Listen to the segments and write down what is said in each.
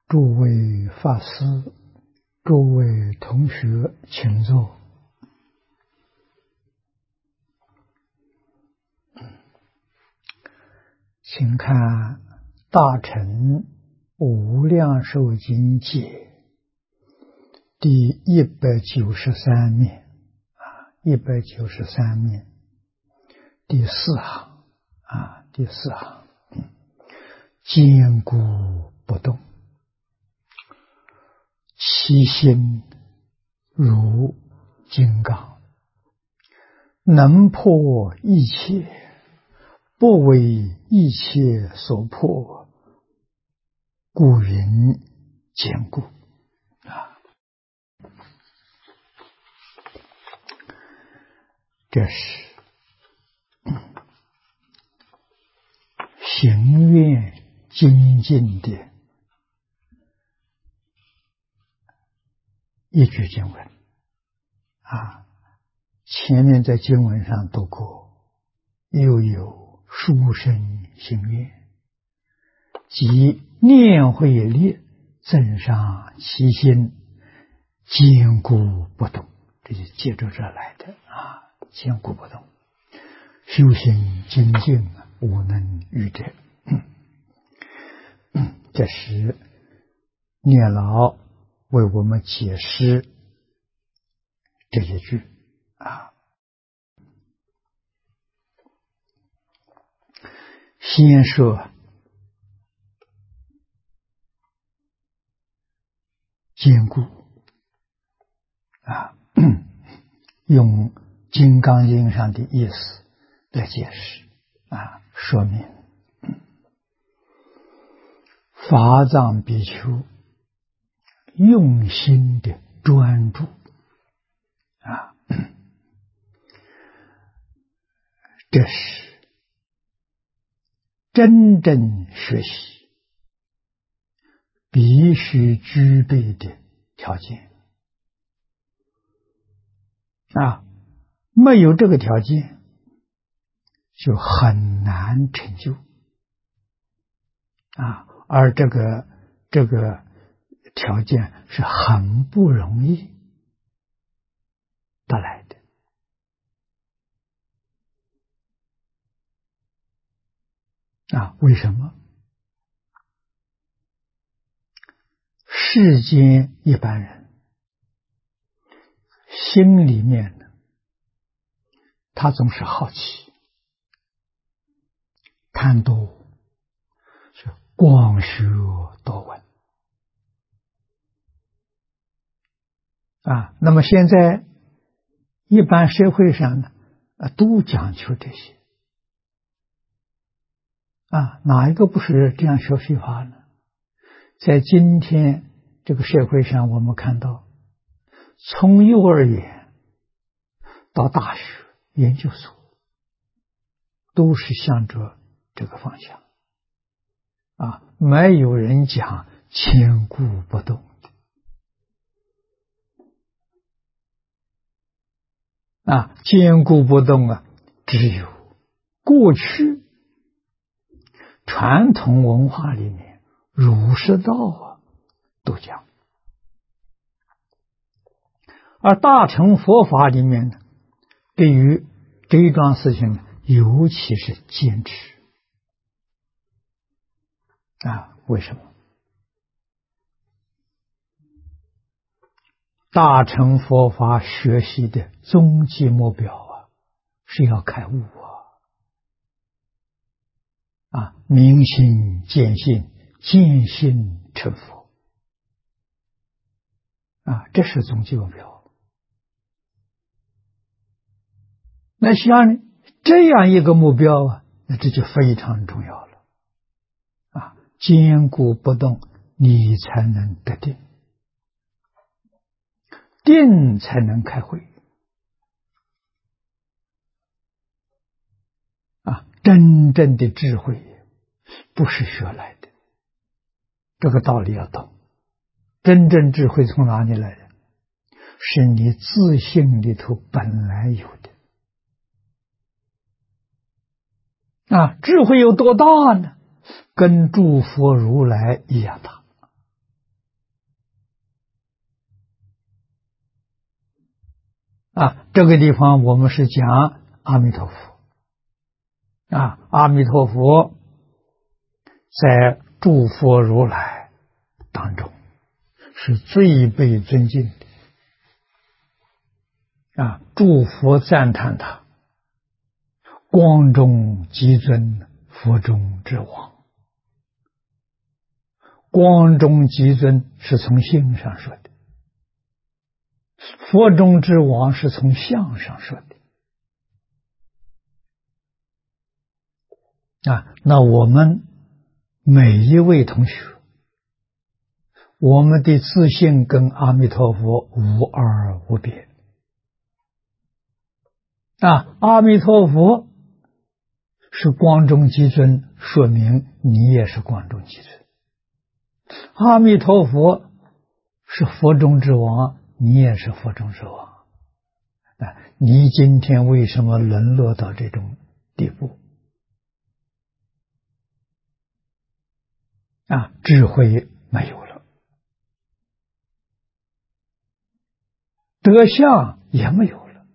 诸位法师、诸位同学，请坐。请看《大乘无量寿经解》第193面，193面第四行第四行，坚固不动，其心如金刚，能破一切，不为一切所破，故云坚固。这是行愿精进的一句经文前面在经文上读过，又有殊胜行愿，即念慧力增上其心，坚固不动，这就接着这来的坚固不动，修行精进无能逾者。这时念老为我们解释这一句先说坚固用《金刚经》上的意思来解释说明法藏比丘用心的专注这是真正学习必须具备的条件没有这个条件就很难成就而这个条件是很不容易得来的为什么？世间一般人心里面呢，他总是好奇贪多，是广学多闻那么现在一般社会上呢都讲求这些哪一个不是这样学佛法呢？在今天这个社会上，我们看到从幼儿园到大学研究所都是向着这个方向没有人讲坚固不动坚固不动只有过去传统文化里面儒释道都讲，而大乘佛法里面呢，对于这一桩事情呢，尤其是坚持为什么？大乘佛法学习的终极目标是要开悟明心见性，见性成佛这是终极目标。那像这样一个目标那这就非常重要了坚固不动，你才能得定，定才能开慧真正的智慧不是学来的，这个道理要懂。真正智慧从哪里来的？是你自信里头本来有的智慧有多大呢？跟诸佛如来一样大这个地方我们是讲阿弥陀佛阿弥陀佛在诸佛如来当中是最被尊敬的诸佛赞叹他光中极尊，佛中之王。光中极尊是从性上说的，佛中之王是从相上说的那我们每一位同学，我们的自信跟阿弥陀佛无二无别阿弥陀佛是光中极尊，说明你也是光中极尊。阿弥陀佛是佛中之王，你也是佛中之王。你今天为什么沦落到这种地步？智慧没有了，德相也没有了。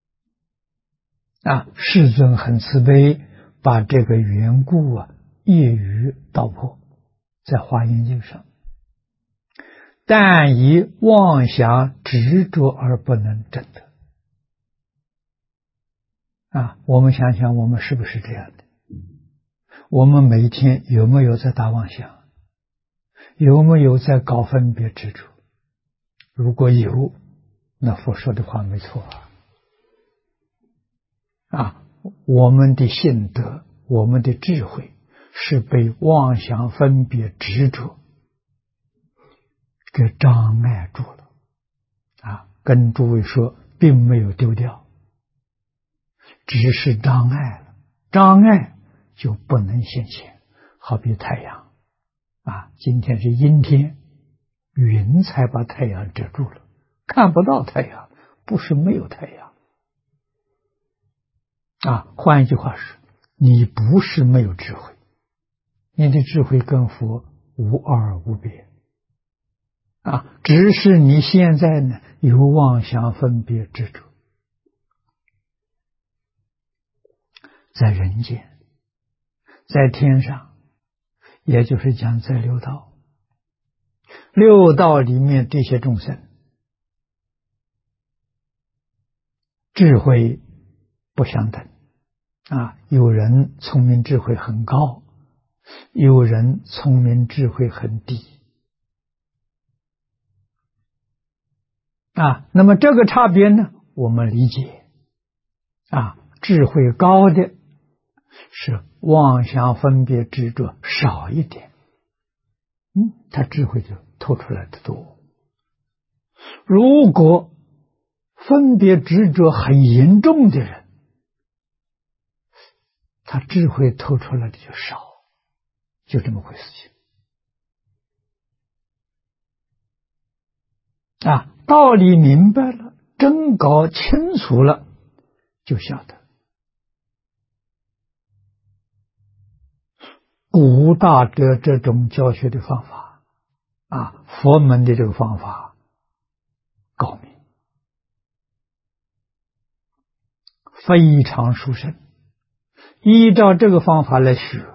世尊很慈悲，把这个缘故一语道破，在华严经上。但以妄想执着而不能证得。我们想想，我们是不是这样的？我们每一天有没有在打妄想？有没有在搞分别执着？如果有，那佛说的话没错我们的性德，我们的智慧是被妄想分别执着给障碍住了跟诸位说，并没有丢掉，只是障碍了，障碍就不能现前。好比太阳今天是阴天，云才把太阳遮住了，看不到太阳，不是没有太阳换一句话说，你不是没有智慧，你的智慧跟佛无二无别只是你现在呢有妄想分别执着。在人间，在天上，也就是讲在六道，六道里面这些众生智慧不相等有人聪明智慧很高，有人聪明智慧很低那么这个差别呢，我们理解智慧高的是妄想分别执着少一点他智慧就透出来的多。如果分别执着很严重的人，他智慧透出来的就少，就这么回事情道理明白了，真搞清楚了，就晓得古大德这种教学的方法佛门的这个方法高明，非常殊胜。依照这个方法来学，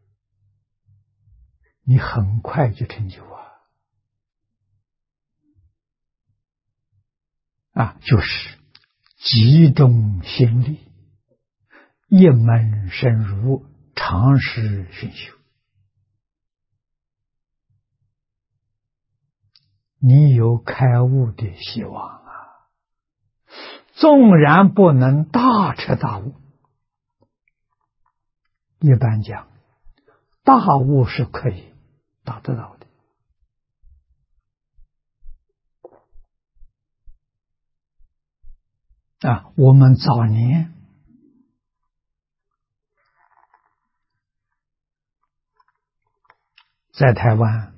你很快就成就就是集中心力，一门深入，长时熏修。你有开悟的希望纵然不能大彻大悟，一般讲大悟是可以达得到的我们早年在台湾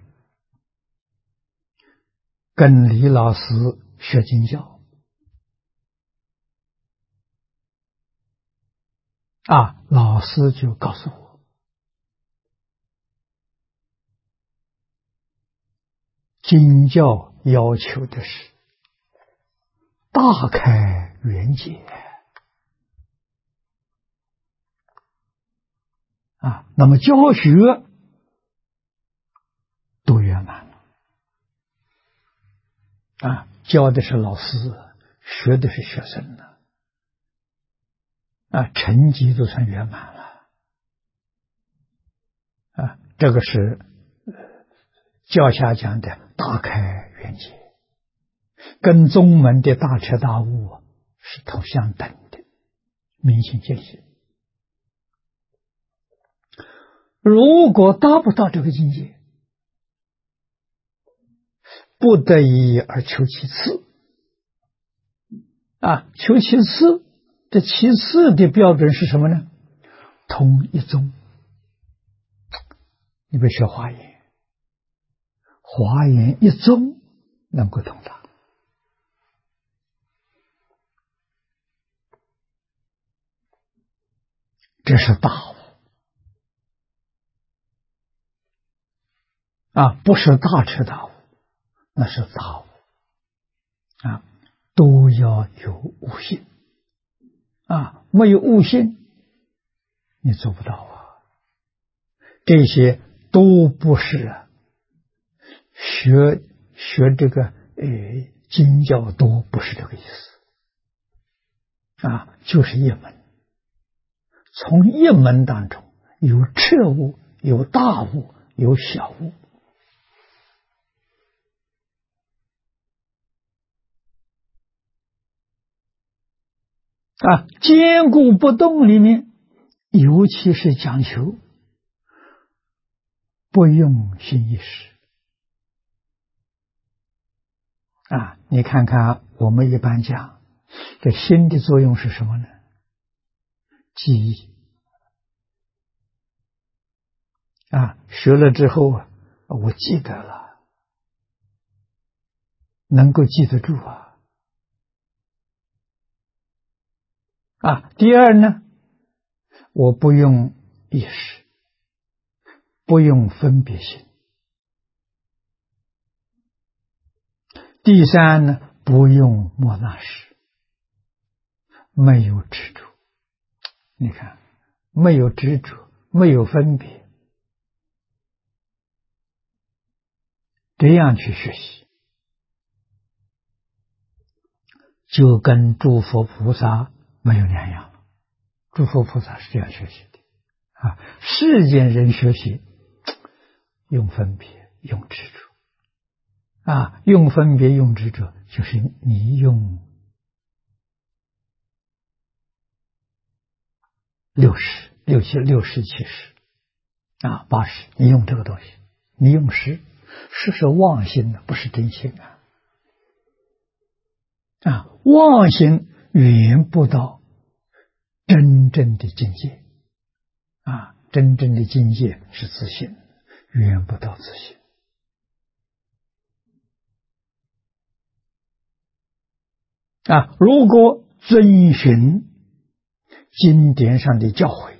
跟李老师学经教老师就告诉我，经教要求的是大开圆解啊。那么教学都圆满了啊，教的是老师，学的是学生呢啊，成绩都算圆满了啊。这个是教下讲的大开圆解，跟宗门的大彻大悟是同相等的，明心见性。如果达不到这个境界，不得已而求其次啊，求其次，这其次的标准是什么呢？通一宗。你比如学华严，华严一宗能够通达，这是大悟啊，不是大彻大悟，那是大悟啊，都要有悟性啊，没有悟性你做不到啊。这些都不是学这个经教，都不是这个意思啊，就是一门，从一门当中有彻悟，有大悟，有小悟啊，坚固不动里面，尤其是讲求不用心意识啊。你看看我们一般讲这心的作用是什么呢？记忆啊，学了之后啊，我记得了，能够记得住啊。啊，第二呢，我不用意识，不用分别心。第三呢，不用莫那识，没有执着。你看，没有执着，没有分别，这样去学习，就跟诸佛菩萨没有两样了。诸佛菩萨是这样学习的啊，世间人学习用分别，用执着啊，用分别，用执着，就是你用60、70、啊80，你用这个东西，你用识是妄心的，不是真心啊。啊，妄心远不到真正的境界啊，真正的境界是自信，远不到自信啊。如果遵循经典上的教诲，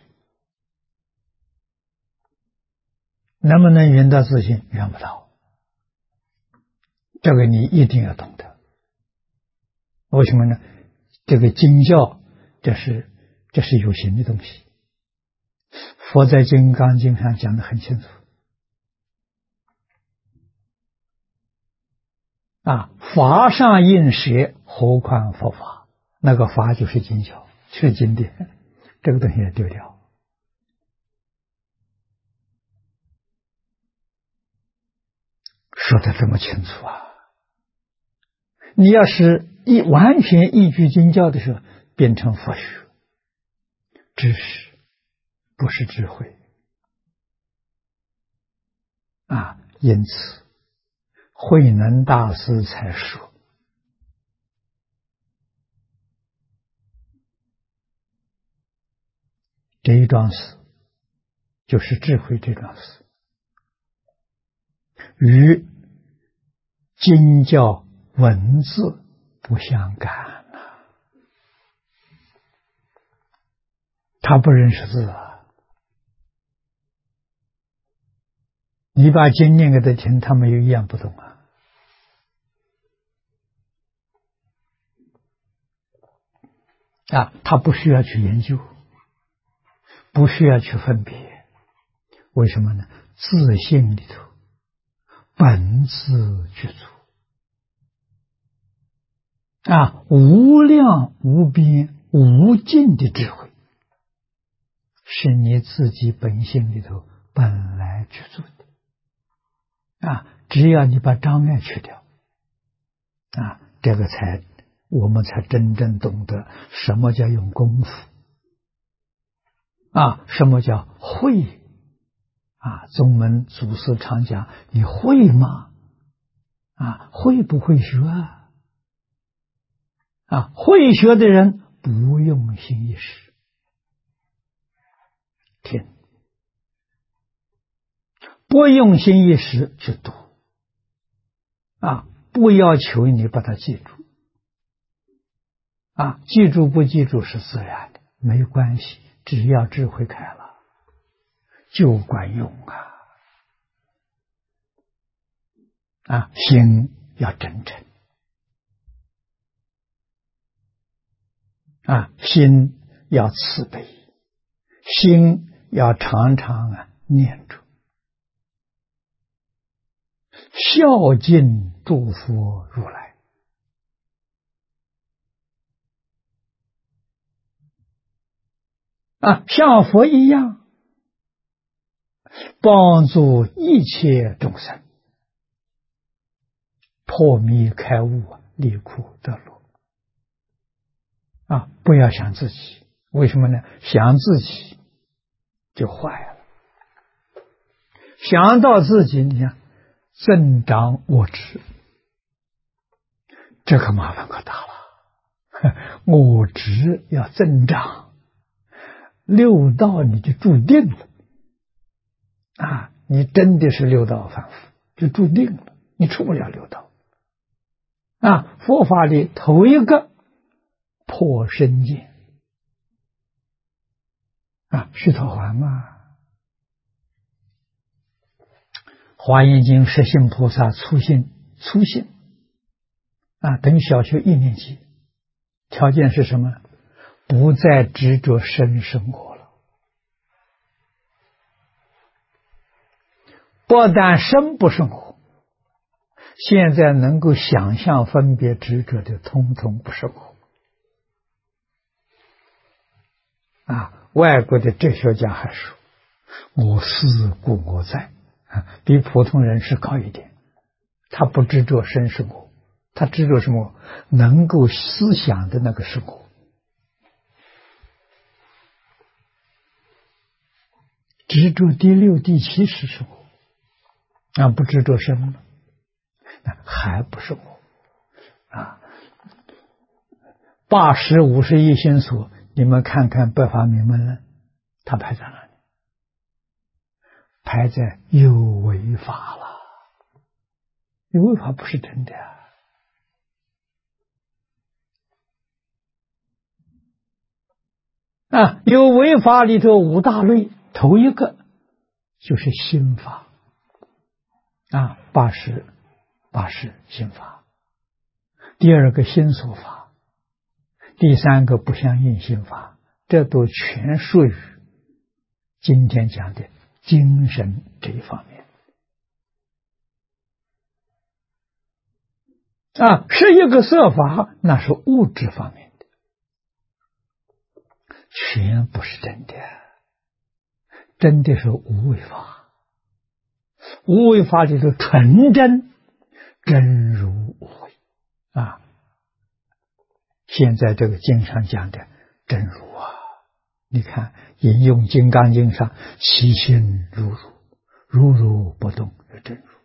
能不能圆到自信？圆不到，这个你一定要懂得。为什么呢？这个经教，这是有形的东西。佛在《金刚经》上讲得很清楚啊，法上应舍，何况佛法？那个法就是经教，就是经典，这个东西也丢掉。说的这么清楚啊！你要是完全依据经教的时候，变成佛学知识，不是智慧啊。因此慧能大师才说，这一桩事就是智慧这桩事，与经教文字不相干啊，他不认识字啊。你把经念给他听，他没有一样不懂啊。 他不需要去研究，不需要去分别，为什么呢？自性里头本自具足无量无边无尽的智慧，是你自己本性里头本来具足的只要你把障碍去掉这个我们才真正懂得什么叫用功夫什么叫会宗门祖师常讲，你会吗？会不会学会学的人不用心一时听，不用心一时去读不要求你把它记住记住不记住是自然的，没关系，只要智慧开了就管用心要真诚心要慈悲，心要常常念住孝敬诸佛如来像佛一样帮助一切众生破迷开悟离苦得乐不要想自己，为什么呢？想自己就坏了，想到自己你看增长我执，这个麻烦可大了我执要增长，六道你就注定了你真的是六道凡夫就注定了，你出不了六道佛法里头一个破身见须陀洹华严经实行菩萨粗信等小学1年级，条件是什么？不再执着生生活了，不但生不生活，现在能够想象分别执着的通通不生活外国的哲学家还说我思故我在比普通人是高一点，他不执着生生活，他执着什么？能够思想的那个生活，执着第6、第7是生活不执着生了还不生活80、51心所，你们看看百法明门他排在哪里？排在有为法了，有为法不是真的有为法里头5大类，头一个就是心法80心法，第2个心所法，第3个不相应心法，这都全属于今天讲的精神这一方面11个色法那是物质方面的，全不是真的，真的是无为法，无为法里头纯真，真如无为现在这个经上讲的真如你看引用《金刚经》上其心如如，如如不动是真如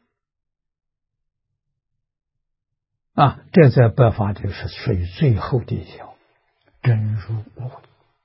这在百法里是属于最后的一条，真如无为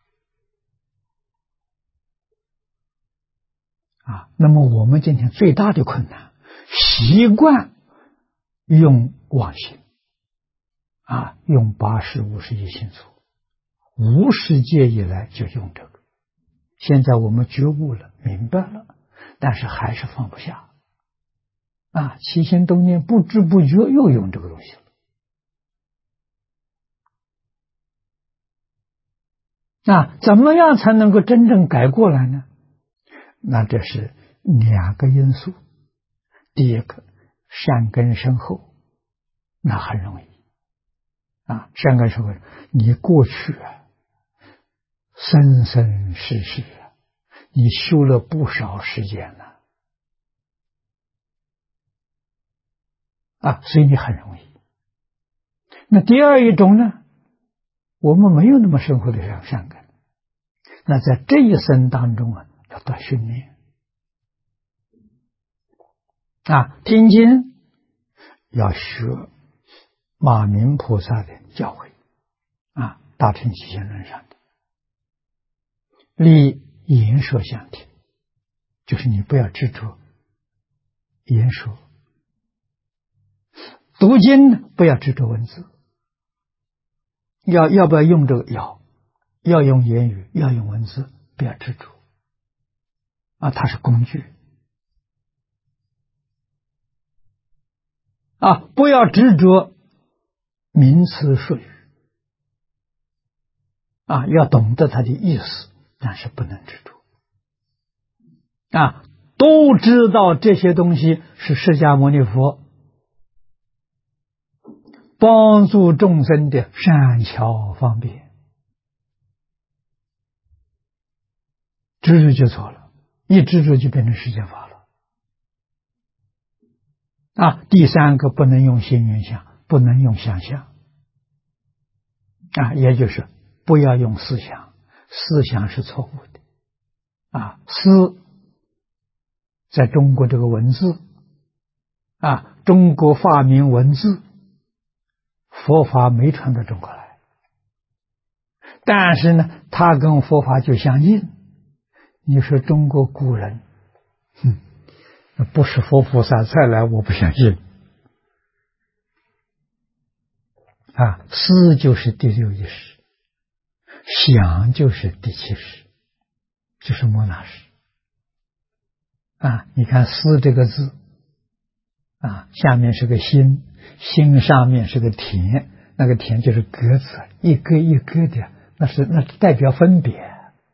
那么我们今天最大的困难，习惯用妄心用80、51心所，无始界以来就用这个，现在我们觉悟了，明白了，但是还是放不下起心动念不知不觉又用这个东西了怎么样才能够真正改过来呢？那这是2个因素。第一个，善根深厚，那很容易善根深厚，你过去生生世世你修了不少时间了所以你很容易。那第二一种呢，我们没有那么深厚的善根，那在这一生当中要多训练听经要学马明菩萨的教诲大乘起信论上的立言说相听，就是你不要执着言说。读经不要执着文字，要不要用这个？要用言语，要用文字，不要执着它是工具不要执着名词术语要懂得它的意思，但是不能执着都知道这些东西是释迦牟尼佛帮助众生的善巧方便，执着就错了，一执着就变成世间法了第三个，不能用心缘想，不能用想象也就是不要用思想，思想是错误的思在中国这个文字中国发明文字，佛法没传到中国来，但是呢它跟佛法就相应。你说中国古人不是佛菩萨再来，我不相信思就是第6意识，想就是第7识，就是莫那识你看思这个字下面是个心，心上面是个田，那个田就是格子，一个一个的，那代表分别，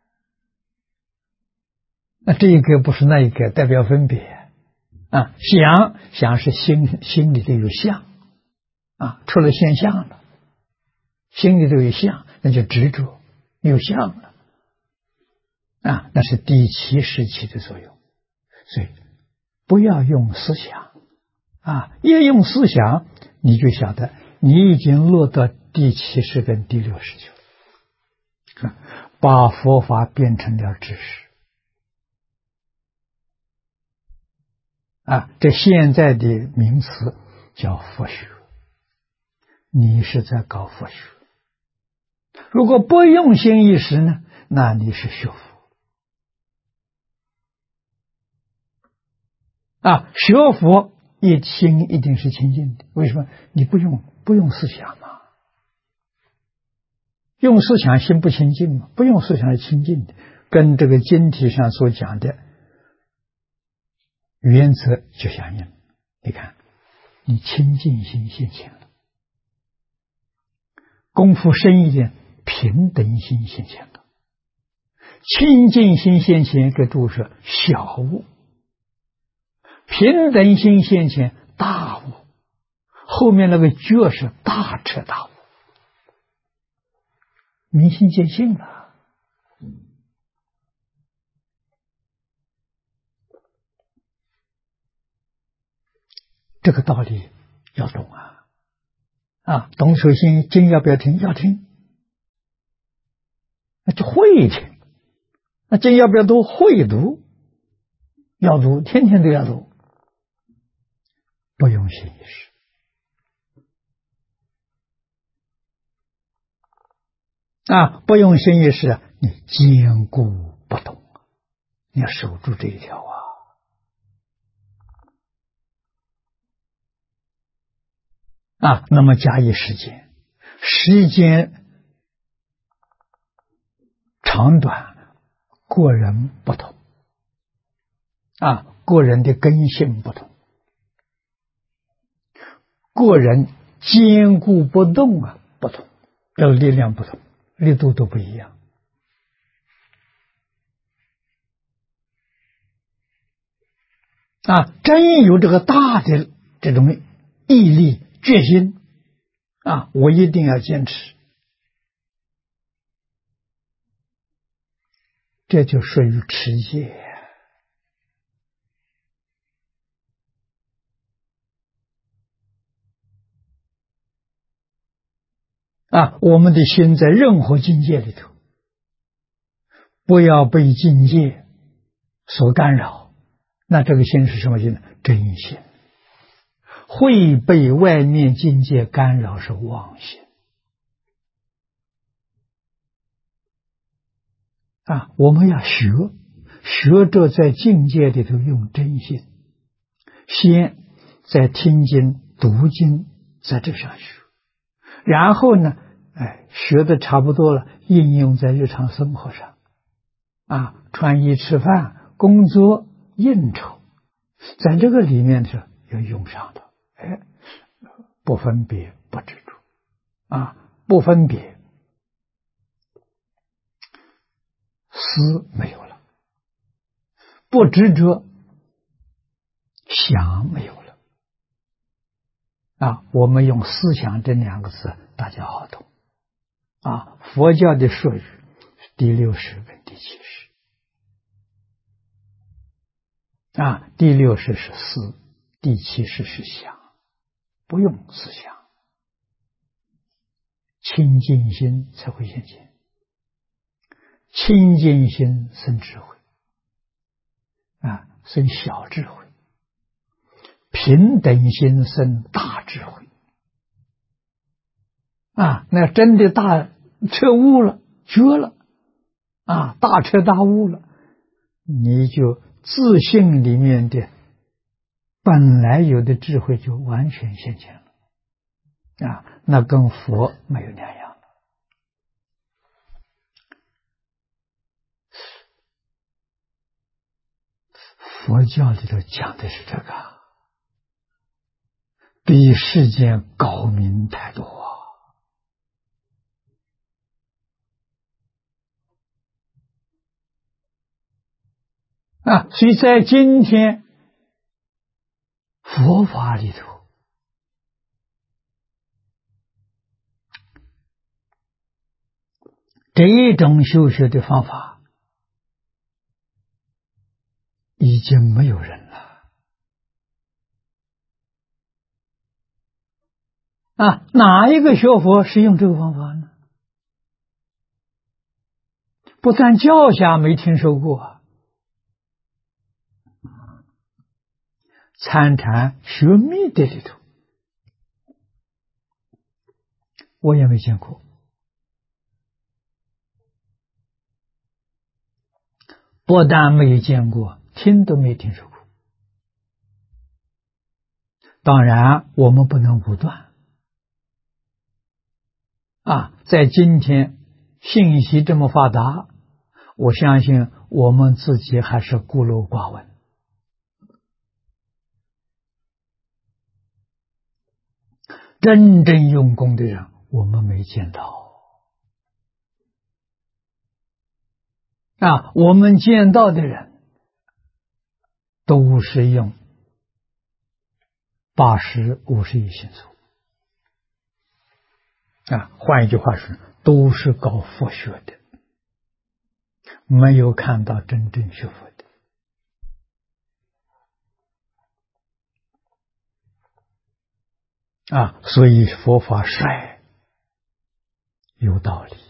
那这一个不是那一个，代表分别想是心里头有相出了现象了，心里头有相，那就执着有相了那是第7识起的作用。所以不要用思想一用思想，你就晓得你已经落到第7识跟第6识去了把佛法变成了知识这现在的名词叫佛学，你是在搞佛学。如果不用心意识呢，那你是学佛学佛心一定是清净的。为什么？你不用思想嘛，用思想心不清净嘛，不用思想是清净的，跟这个经题上所讲的原则就相应。你看你清净心现前了，功夫深一点，平等心现前了，清净心现前给注释小悟，平等心现前大悟，后面那个觉是大彻大悟，明心见性了。这个道理要懂懂。首先经要不要听？要听，那就会听。那经要不要读？会读，要读，天天都要读，不用心意识不用心意识你坚固不动，你要守住这一条那么加以时间长短个人不同个人的根性不同，个人坚固不动不同，要力量不同，力度都不一样真有这个大的这种毅力决心我一定要坚持，这就属于持戒我们的心在任何境界里头，不要被境界所干扰，那这个心是什么心呢？真心。会被外面境界干扰是妄心我们要学着在境界里头用真心，先在听经读经，在这上学，然后呢学的差不多了，应用在日常生活上穿衣吃饭工作应酬，在这个里面是要用上的不分别不执着不分别，思没有了，不执着，想没有了我们用思想这两个字大家好懂佛教的术语第60跟第70第60是思，第70是想，不用思想，清净心才会现前，清净心生智慧生小智慧，平等心生大智慧那真的大彻悟了，觉了大彻大悟了，你就自信里面的本来有的智慧就完全现前了那跟佛没有两样了。佛教里头讲的是这个，比世间高明太多所以在今天佛法里头这一种修学的方法已经没有人了哪一个学佛是用这个方法呢？不但教下没听说过参禅学密的里头我也没见过，不但没有见过，听都没听说过。当然我们不能武断在今天信息这么发达，我相信我们自己还是孤陋寡闻真正用功的人我们没见到我们见到的人都是用80、51心所换一句话说，都是搞佛学的，没有看到真正学佛的所以佛法帅有道理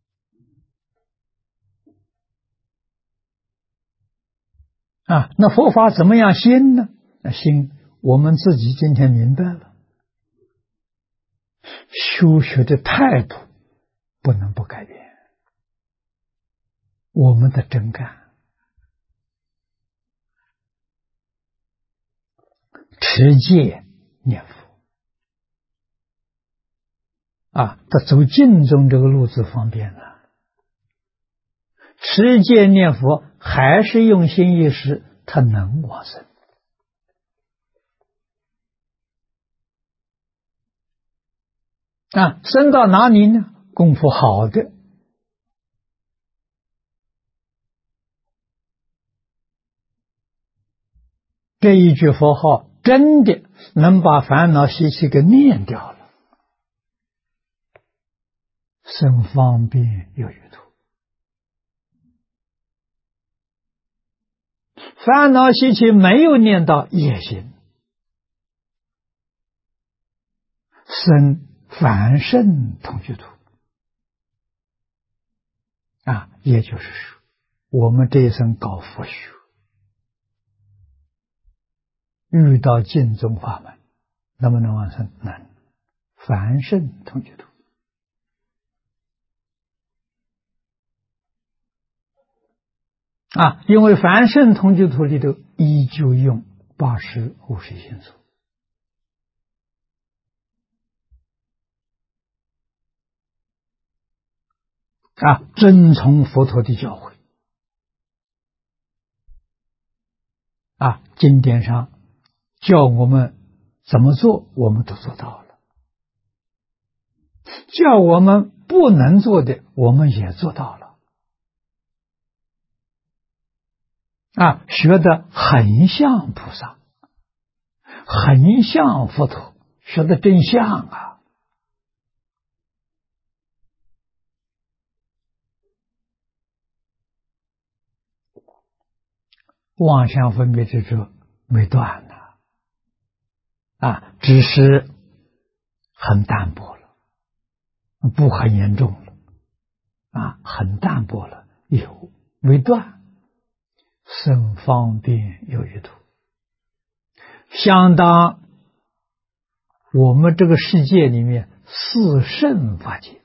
那佛法怎么样心呢？那心我们自己今天明白了，修学的态度不能不改变，我们的真干持戒念佛他走净宗这个路子方便了，持戒念佛还是用心一时，他能往生生到哪里呢？功夫好的这一句佛号真的能把烦恼习气给念掉了，生方便有余土。烦恼习气没有念到也行，生凡圣同居土。也就是说，我们这一生搞佛学，遇到净宗法门，能不能往生？能。凡圣同居土。因为凡圣同居土里头依旧用80、50心所。遵从佛陀的教诲。经典上叫我们怎么做，我们都做到了；叫我们不能做的，我们也做到了。学的很像菩萨，很像佛陀，学的真像啊！妄想分别执着没断只是很淡薄了，不很严重了，很淡薄了，有没断，生方便有余土。相当我们这个世界里面四圣法界，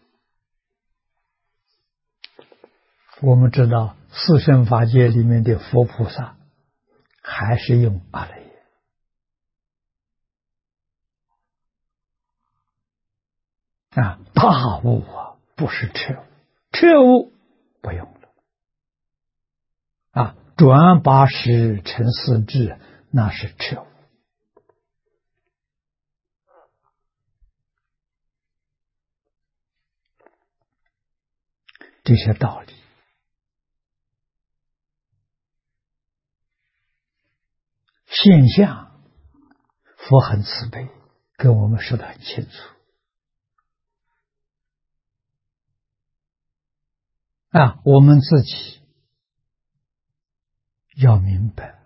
我们知道四圣法界里面的佛菩萨还是用阿赖耶。大悟不是彻悟，彻悟不用了。转80成4智，那是彻悟。这些道理现象，佛很慈悲，跟我们说得很清楚。我们自己要明白，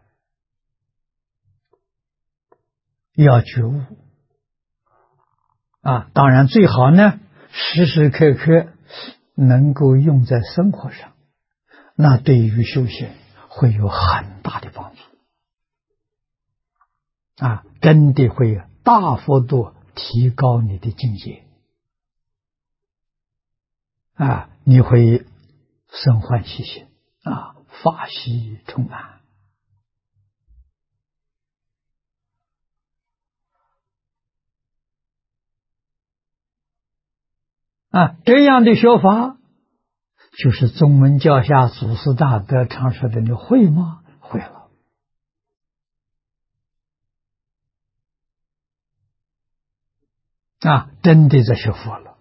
要觉悟。当然最好呢，时时刻刻能够用在生活上，那对于修行会有很大的帮助。真的会大幅度提高你的境界。你会生欢喜心，法喜充满。这样的学法，就是宗门教下祖师大德常说的，你会吗？会了。真的在学佛了。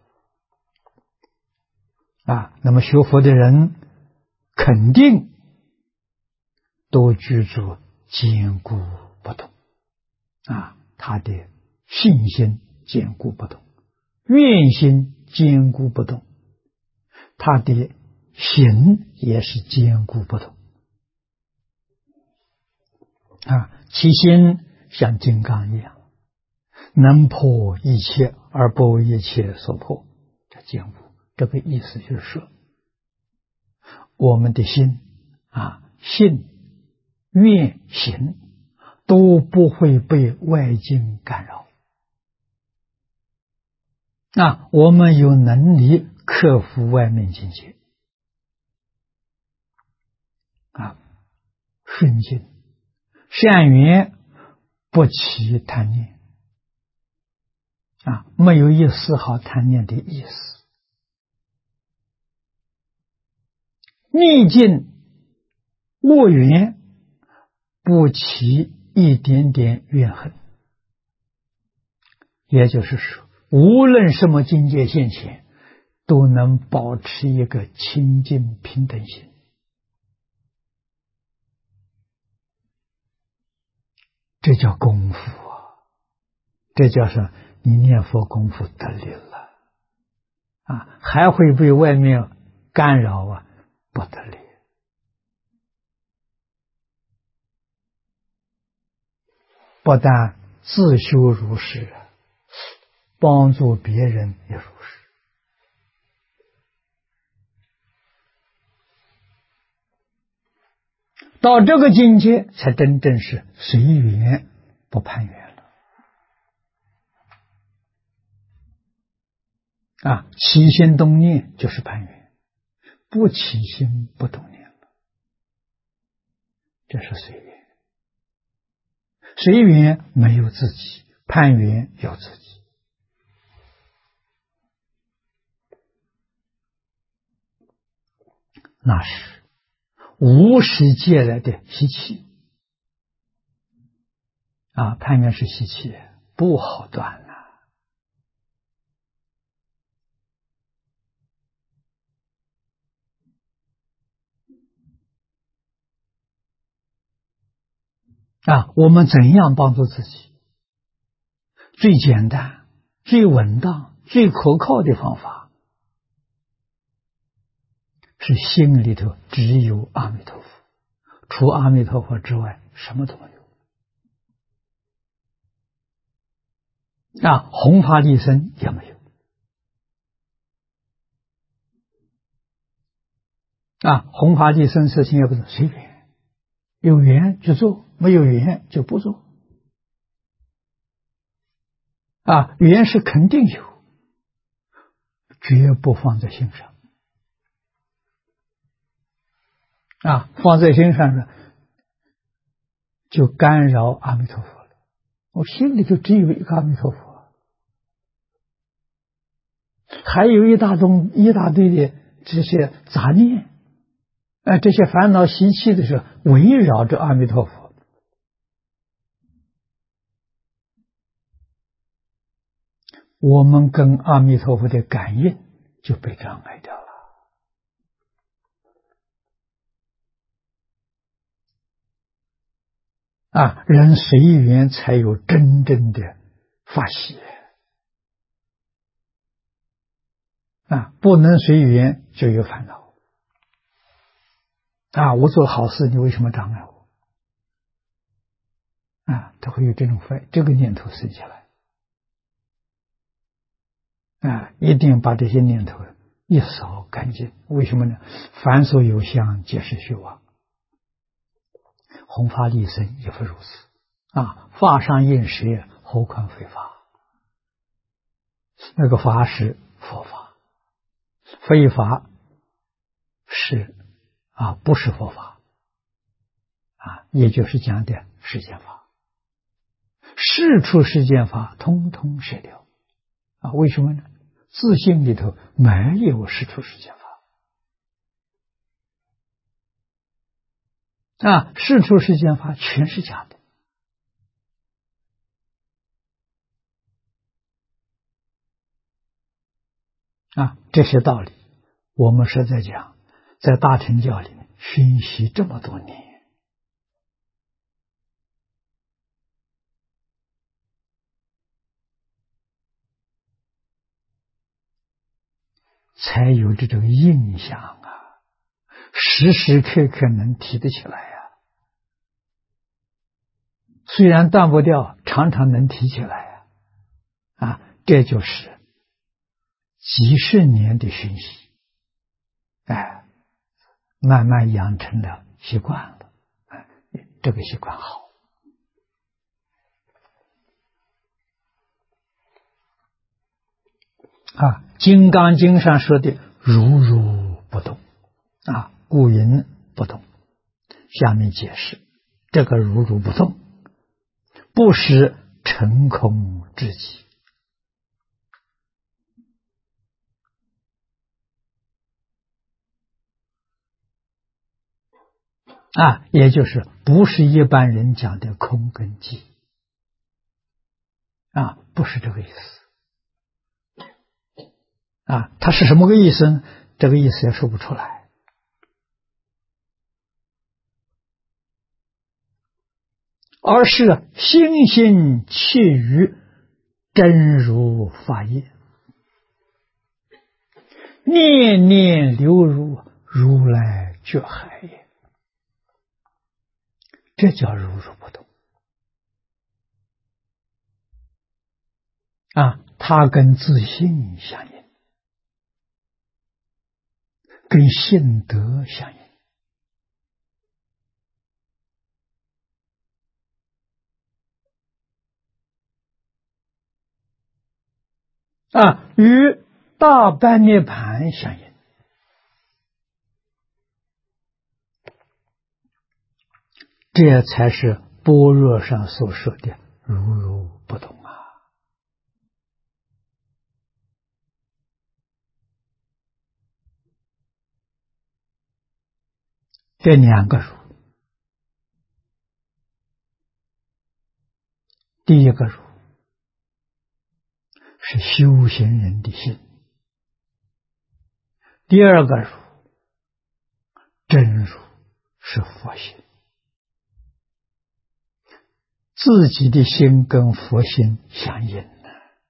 那么学佛的人肯定都居住坚固不动。他的信心坚固不动，愿心坚固不动，他的行也是坚固不动。其心像金刚一样，能破一切而不为一切所破，这坚固。这个意思就是说，我们的心信、愿、行都不会被外境干扰。我们有能力克服外面境界。顺境善缘不起贪念。没有一丝毫贪念的意思。逆境恶缘不起一点点怨恨。也就是说，无论什么境界现前，都能保持一个清净平等心。 这叫功夫啊！这叫是你念佛功夫得力了啊，还会被外面干扰啊，不得力。不但自修如是，帮助别人也如是。到这个境界，才真正是随缘不攀缘了啊！起心动念就是攀缘，不起心不动念了，这是随缘。随缘没有自己，攀缘有自己。那是无始借来的习气啊，攀缘是习气，不好断啊！我们怎样帮助自己？最简单、最稳当、最可靠的方法是心里头只有阿弥陀佛，除阿弥陀佛之外什么都没有啊，弘法利生也没有啊，弘法利生事情也不是随缘，有缘就做，没有缘就不做啊，缘是肯定有，绝不放在心上啊，放在心上呢，就干扰阿弥陀佛了。我心里就只有一个阿弥陀佛，还有一大堆的这些杂念，这些烦恼习气的时候，围绕着阿弥陀佛，我们跟阿弥陀佛的感应就被障碍掉了啊！人随缘才有真正的法喜啊，不能随缘就有烦恼啊！我做好事，你为什么障碍我啊？他会有这个念头生起来啊！一定把这些念头一扫干净。为什么呢？凡所有相，皆是虚妄。弘法利生也不如此啊！法上应舍，何况非法？那个法是佛法，非法是不是佛法啊，也就是讲的世间法，世出世间法通通舍掉啊！为什么呢？自性里头没有世出世间法啊，世出世间法全是假的啊！这些道理我们是在讲，在大乘教里面熏习这么多年，才有这种印象啊，时时刻刻能提得起来啊。虽然断不掉，常常能提起来啊，这就是几十年的熏习，慢慢养成了习惯了，这个习惯好啊。金刚经上说的如如不动啊，故云不动。下面解释这个如如不动，不使成空至极啊，也就是不是一般人讲的空跟寂啊，不是这个意思啊，它是什么个意思呢？这个意思也说不出来而是心心切于真如法业，念念流入如来觉海也。这叫如如不动啊！它跟自信相应，跟性德相应啊，与大般涅盘相应。这才是般若上所说的如如不动啊！这两个如，第一个如是修行人的心，第二个如真如是佛心。自己的心跟佛心相应的，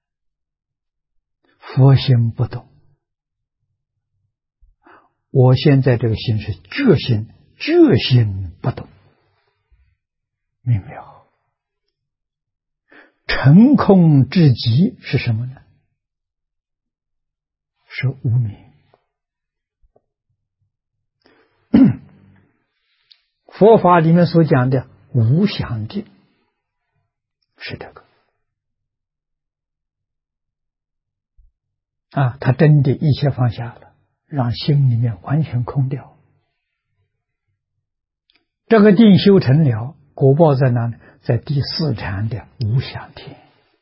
佛心不动。我现在这个心是觉心，觉心不动，明了。成空至极是什么呢？是无明。佛法里面所讲的无想定是这个啊，他真的一切放下了，让心里面完全空掉。这个定修成了，果报在哪里？在第四禅的无想天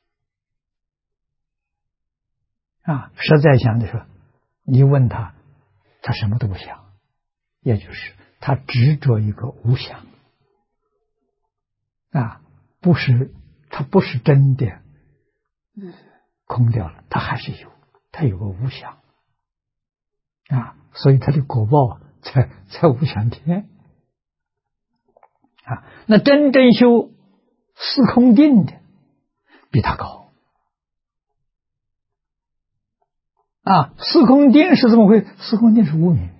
啊！实在想的说，你问他，他什么都不想，也就是他执着一个无想啊，他不是真的空掉了，他还是有，他有个无想啊，所以他的果报在无想天啊。那真正修四空定的比他高啊！四空定是怎么回事？四空定是无明，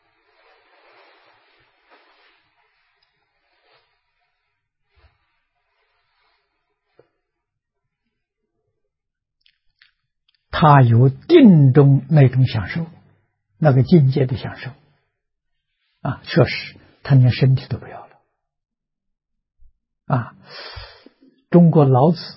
他有定中那种享受，那个境界的享受啊，确实他连身体都不要了啊！中国老子《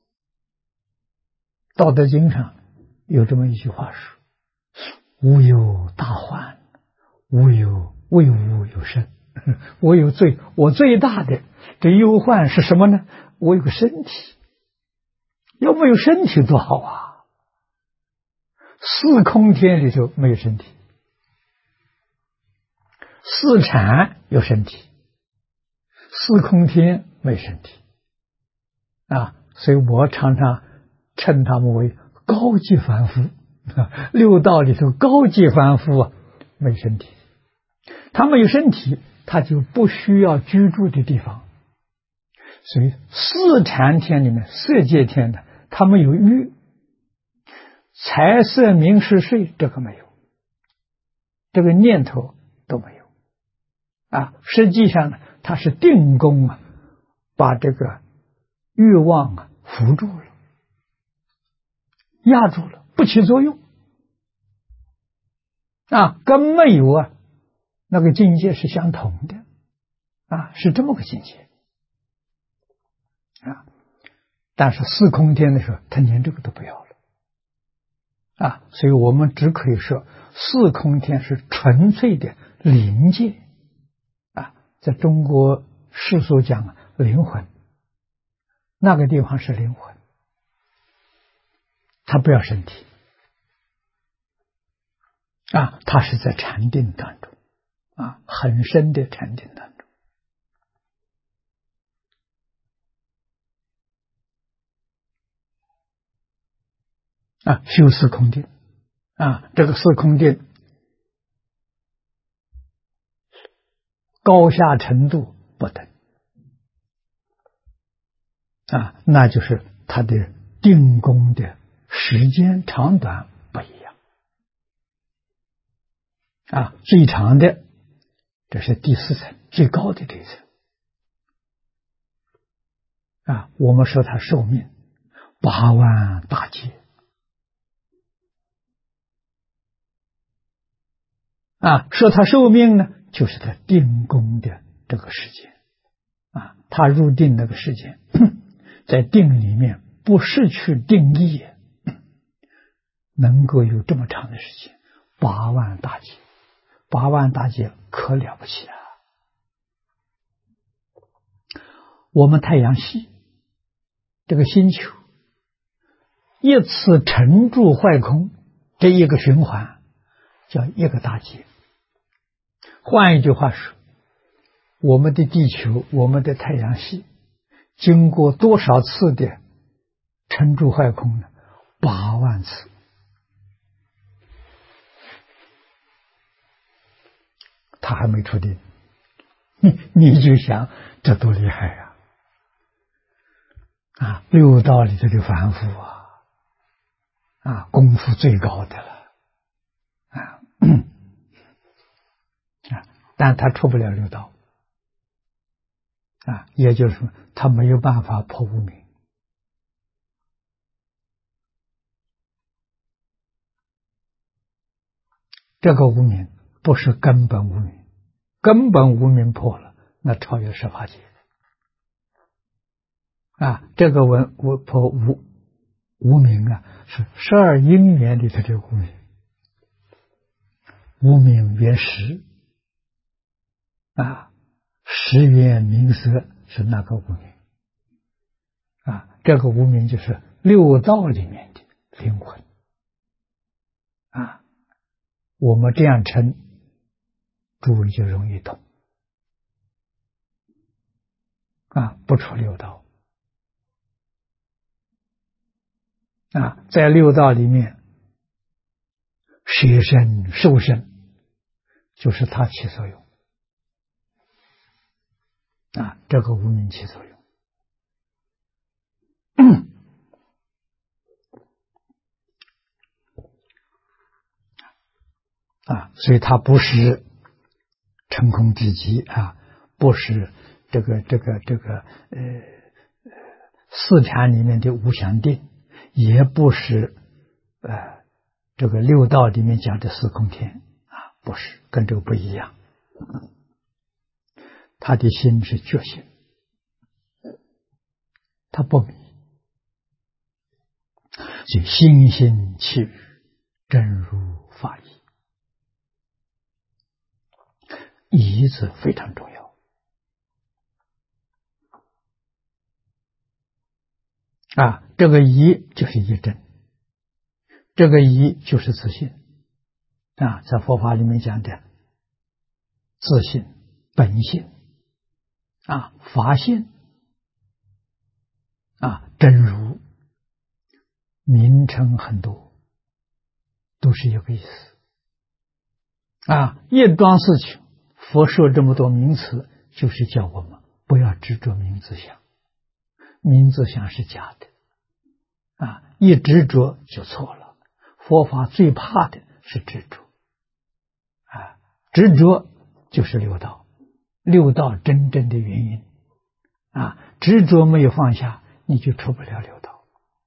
道德经》上有这么一句话说：“无有大患，唯吾有身。”我最大的这忧患是什么呢？我有个身体，要没有身体多好啊！四空天里头没有身体，四禅有身体，四空天没身体啊！所以我常常称他们为高级凡夫啊，六道里头高级凡夫啊，没身体。他没有身体，他就不需要居住的地方。所以四禅天里面，色界天的，他们有欲，财色名食睡这个没有，这个念头都没有啊。实际上呢，他是定功啊，把这个欲望啊扶住了，压住了，不起作用啊，跟没有啊那个境界是相同的啊，是这么个境界啊。但是四空天的时候，他连这个都不要了啊，所以我们只可以说四空天是纯粹的灵界啊，在中国世俗讲灵魂，那个地方是灵魂，他不要身体啊，他是在禅定当中啊，很深的禅定当中啊，修四空定啊，这个四空定高下程度不等那就是他的定功的时间长短不一样。最长的这是第4层，最高的这一层。我们说他寿命8万大劫。说他寿命呢，就是他定功的这个时间。他入定那个时间，在定里面不失去定力，能够有这么长的时间，8万大劫，8万大劫可了不起了。我们太阳系这个星球一次沉住坏空，这一个循环叫一个大劫。换一句话说，我们的地球，我们的太阳系经过多少次的沉住坏空呢？8万次。他还没出定，你就想这多厉害六道里头的凡夫功夫最高的了但他出不了六道也就是说他没有办法破无明。这个无明不是根本无明，根本无明破了，那超越十法界这个破无明是12因缘里头的无明。无明缘识识缘名色是那个无明这个无明就是六道里面的灵魂我们这样称，诸位就容易懂不出六道在六道里面，舍身受身就是它起作用这个无明起作用所以它不是成空地极不是这个四禅里面的无相定，也不是这个六道里面讲的四空天不是，跟这个不一样。他的心是觉心，他不迷，所以心心契语，真如法义。义字非常重要这个义就是一真，这个义就是自信在佛法里面讲的自信、本性法性真如，名称很多，都是一个意思一桩事情佛说这么多名词，就是叫我们不要执着名字相，名字相是假的一执着就错了。佛法最怕的是执着执着就是六道，六道真正的原因执着没有放下，你就出不了六道；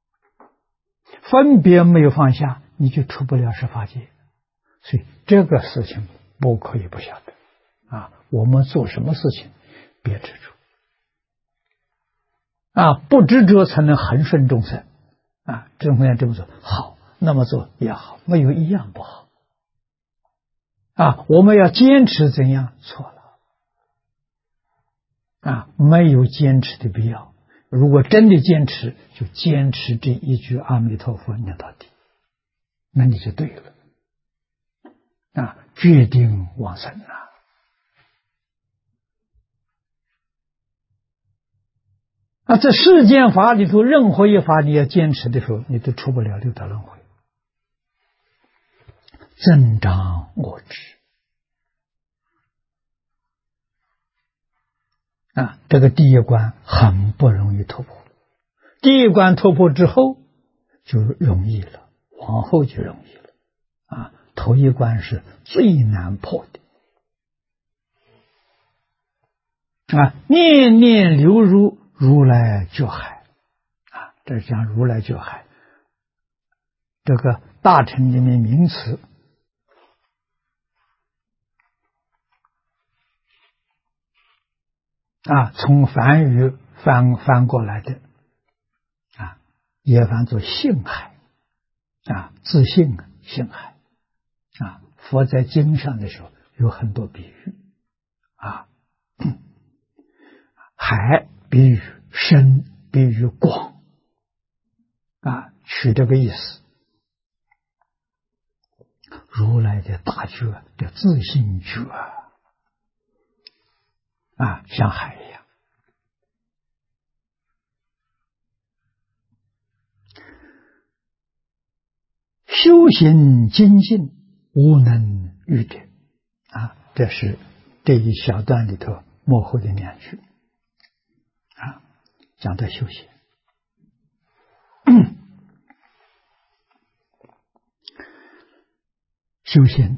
分别没有放下，你就出不了十法界。所以这个事情不可以不晓得我们做什么事情别执着不执着才能恒顺众生众生这么做好，那么做也好，没有一样不好我们要坚持怎样？错了没有坚持的必要。如果真的坚持，就坚持这一句阿弥陀佛念到底，那你就对了决定往生在世间法里头，任何一法你要坚持的时候，你都出不了六道轮回。增长我执这个第一关很不容易突破第一关突破之后就容易了，往后就容易了。头一关是最难破的。念念流入如来觉海。这是讲如来觉海。这个大乘里面名词从梵语翻过来的也翻作性海自性性海佛在经上的时候有很多比喻海比喻深，比喻广取这个意思。如来的大觉的自性觉像海一样。修行精进，无能御者这是这一小段里头幕后的两句讲到修行。修行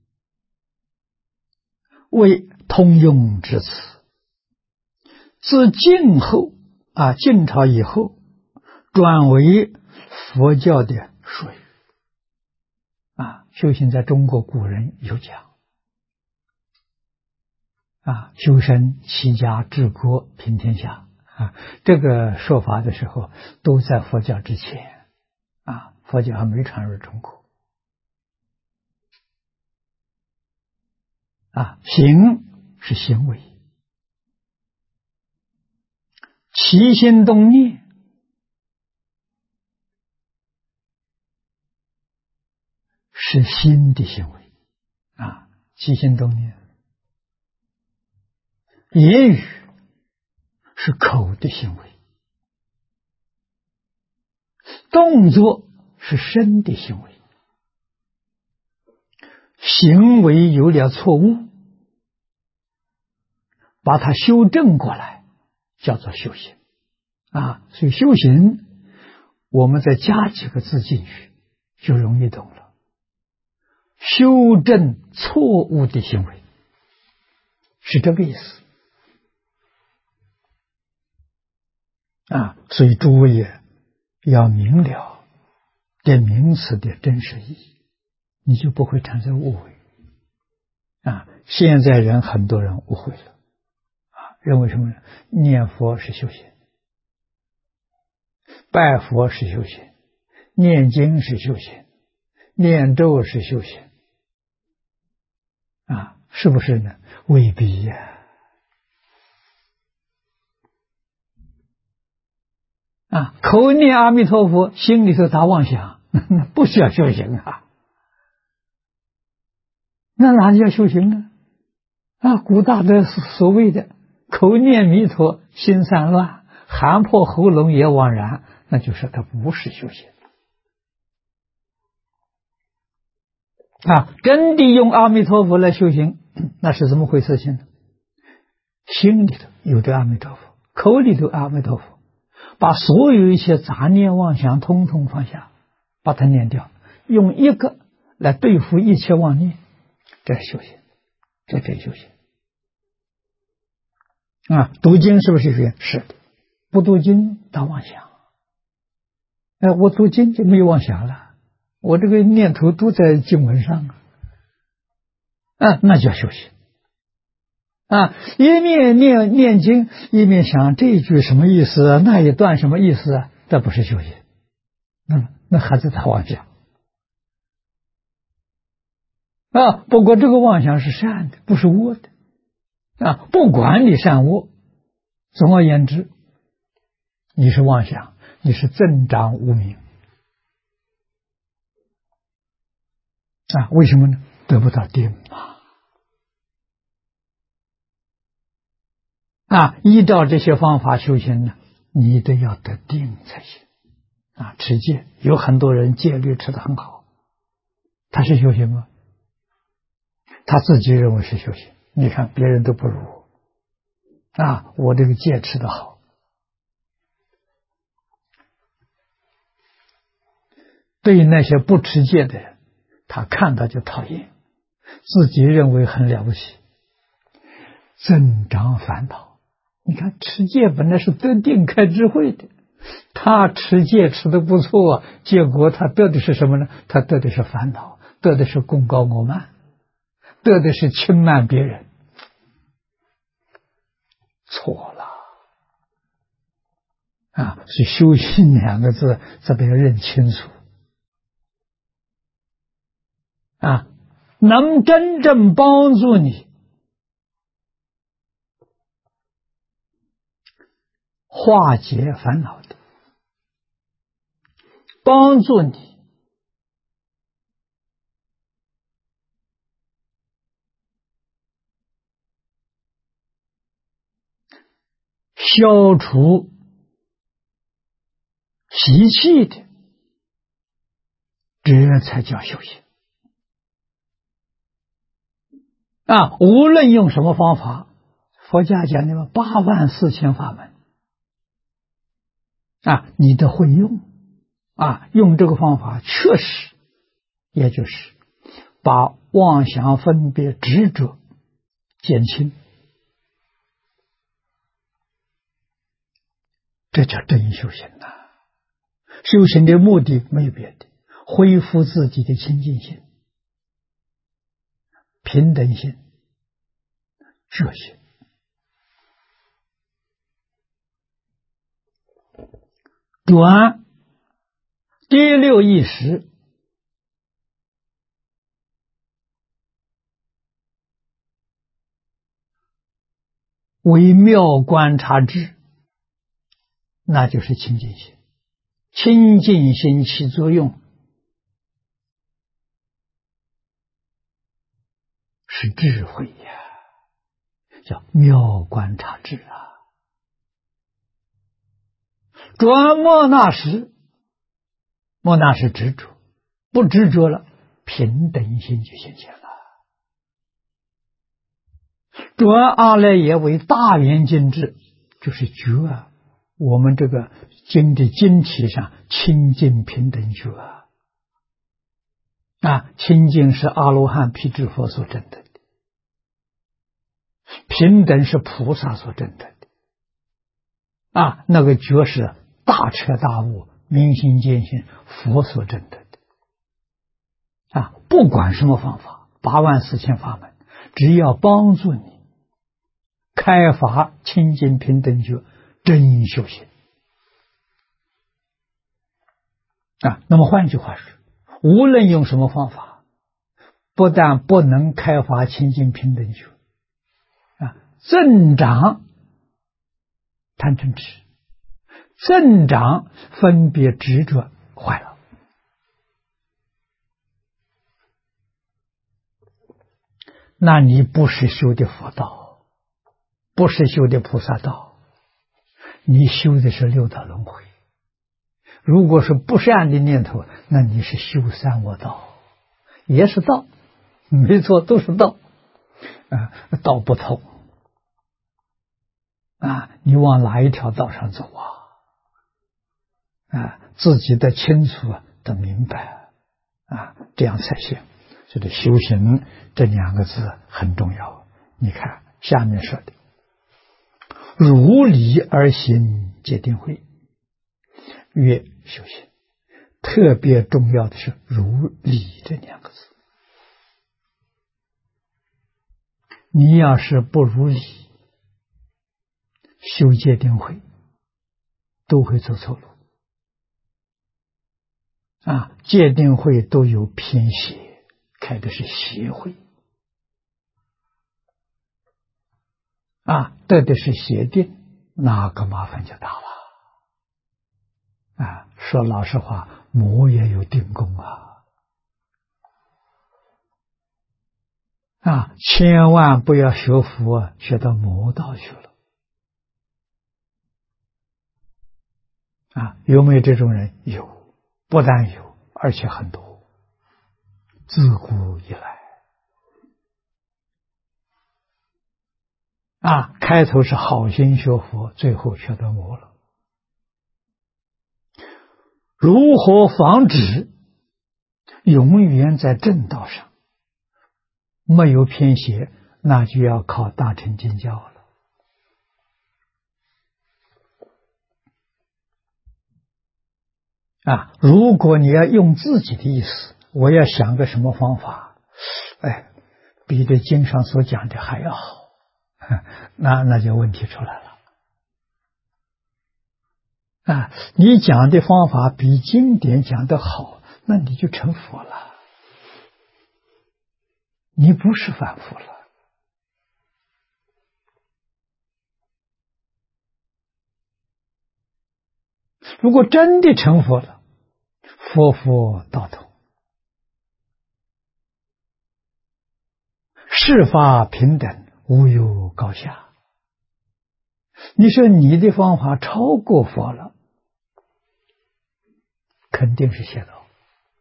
为通用之词，自晋后晋朝以后转为佛教的术语修行在中国古人有讲修身齐家治国平天下这个说法的时候都在佛教之前佛教还没传入中国行是行为，起心动念是心的行为起心动念。言语是口的行为，动作是身的行为。行为有了错误，把它修正过来叫做修行所以修行我们再加几个字进去就容易懂了。修正错误的行为是这个意思所以诸位也要明了这名词的真实意义，你就不会产生误会现在人很多人误会了认为什么呢？念佛是修行，拜佛是修行，念经是修行，念咒是修行是不是呢？未必呀口念阿弥陀佛，心里头打妄想不需要修行那哪里要修行呢？古大德所谓的口念弥陀心散乱，喊破喉咙也枉然，那就是他不是修行真的用阿弥陀佛来修行，那是怎么回事情呢？心里头有着阿弥陀佛，口里头阿弥陀佛，把所有一些杂念妄想通通放下，把它念掉，用一个来对付一切妄念，这是修行，这真修行读经是不是修行？是的。不读经打妄想我读经就没有妄想了，我这个念头都在经文上那叫修行一面念经，一面想这一句什么意思那一段什么意思这不是修行那还是他妄想不过这个妄想是善的，不是恶的不管你善恶，总而言之你是妄想，你是增长无明为什么呢？得不到定依照这些方法修行呢，你得要得定才行持戒，有很多人戒律吃得很好，他是修行吗？他自己认为是修行，你看别人都不如我这个戒吃得好对于那些不持戒的人，他看到就讨厌，自己认为很了不起，增长烦恼。你看持戒本来是得定开智慧的，他持戒持得不错，结果他得的是什么呢？他得的是烦恼，得的是功高我慢，得的是轻慢别人。错了啊！所以修行两个字这边要认清楚啊，能真正帮助你化解烦恼的，帮助你消除习气的，这才叫修行啊！无论用什么方法，佛家讲的84000法门啊，你都会用啊，用这个方法确实，也就是把妄想分别执着减轻，这叫真修行啊！修行的目的没有别的，恢复自己的清净心、平等心、觉心。转第六意识为妙观察智，那就是清净心。清净心起作用是智慧呀，叫妙观察智啊。转莫那时，莫那是执着，不执着了，平等心就现前了。转阿赖耶为大圆净智，就是觉啊。我们这个经的经体上，清净平等觉啊，清净是阿罗汉辟支佛所证得的，平等是菩萨所证得的啊，那个觉是大彻大悟、明心见性佛所证得的啊。不管什么方法，84000法门，只要帮助你开发清净平等觉，真修行啊。那么换句话说，无论用什么方法，不但不能开发清净平等觉啊，增长贪嗔痴，增长分别执着，坏了。那你不是修的佛道，不是修的菩萨道，你修的是六道轮回。如果是不善的念头，那你是修三恶道，也是道，没错，都是道啊，道不同啊，你往哪一条道上走啊？自己的清楚的明白啊，这样才行。这个修行这2个字很重要。你看下面说的，如理而行戒定慧，曰修行。特别重要的是如理这2个字。你要是不如理，修戒定慧都会走错路啊！戒定慧都有偏邪，开的是邪慧啊，得的是邪定，那个麻烦就大了啊！说老实话，魔也有定功啊，千万不要学佛学到魔道去了啊！有没有这种人？有，不但有，而且很多，自古以来啊，开头是好心学佛，最后学到魔了。如何防止永远在正道上，没有偏斜，那就要靠大乘经教了。如果你要用自己的意思，我要想个什么方法，比这经上所讲的还要好，那就问题出来了。你讲的方法比经典讲的好，那你就成佛了，你不是凡夫了。如果真的成佛了，佛佛道同，世法平等，无有高下。你说你的方法超过佛了，肯定是邪道。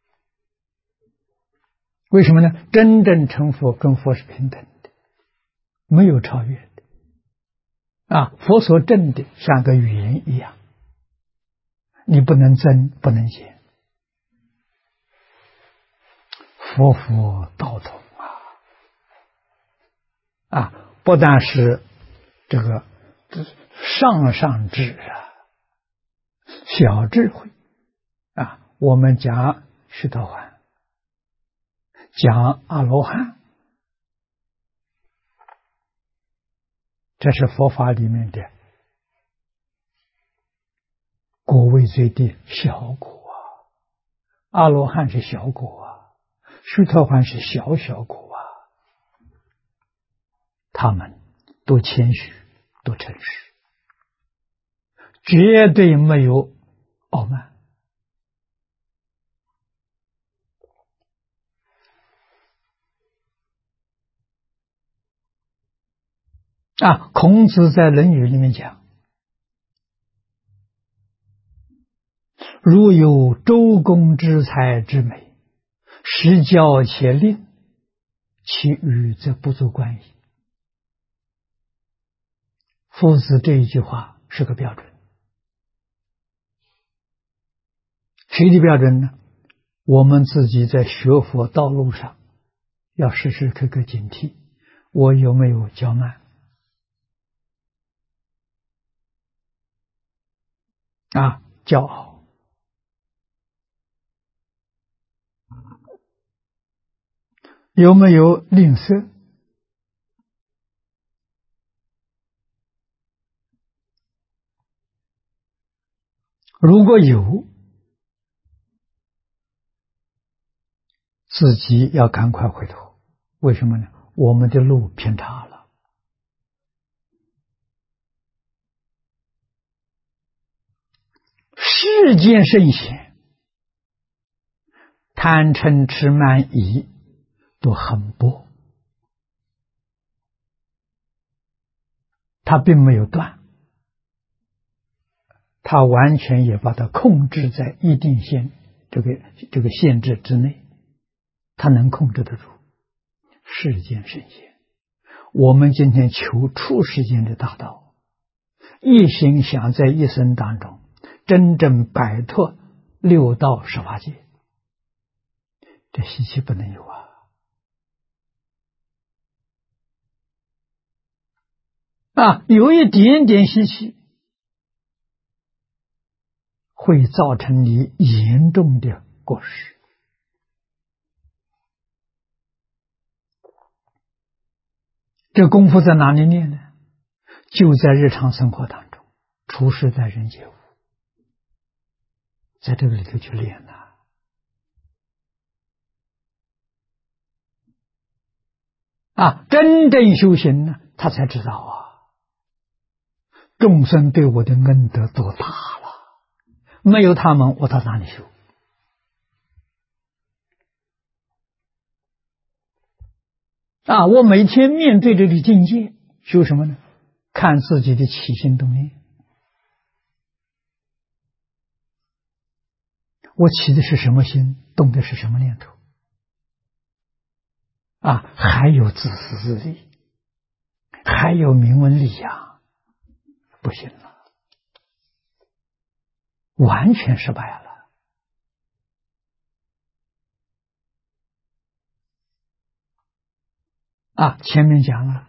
为什么呢？真正成佛跟佛是平等的，没有超越的。佛所证的像个语言一样，你不能增，不能减。佛佛道同不但是这个上智小智慧我们讲须陀洹，讲阿罗汉，这是佛法里面的果位最低小果阿罗汉是小果须陀洹是小果他们都谦虚，都诚实，绝对没有傲慢孔子在《论语》里面讲，如有周公之才之美，实教且令，其余则不足观矣。夫子这一句话是个标准。谁的标准呢？我们自己在学佛道路上要时时刻刻警惕，我有没有骄慢骄傲，有没有吝啬？如果有，自己要赶快回头。为什么呢？我们的路偏差了。世间圣贤，贪嗔痴慢疑都很薄，他并没有断，他完全也把它控制在一定这个限制之内，他能控制得住。世间圣贤，我们今天求出世间的大道，一心想在一生当中真正摆脱六道十法界，这习气不能有有一点点习气，会造成你严重的过失。这功夫在哪里练呢？就在日常生活当中，处事待人接物，在这个里头去练真正修行呢，他才知道众生对我的恩德多大了，没有他们我到哪里修？我每天面对这个境界，修什么呢？看自己的起心动念，我起的是什么心，动的是什么念头还有自私自利，还有名闻利养，不行了，完全失败了前面讲了，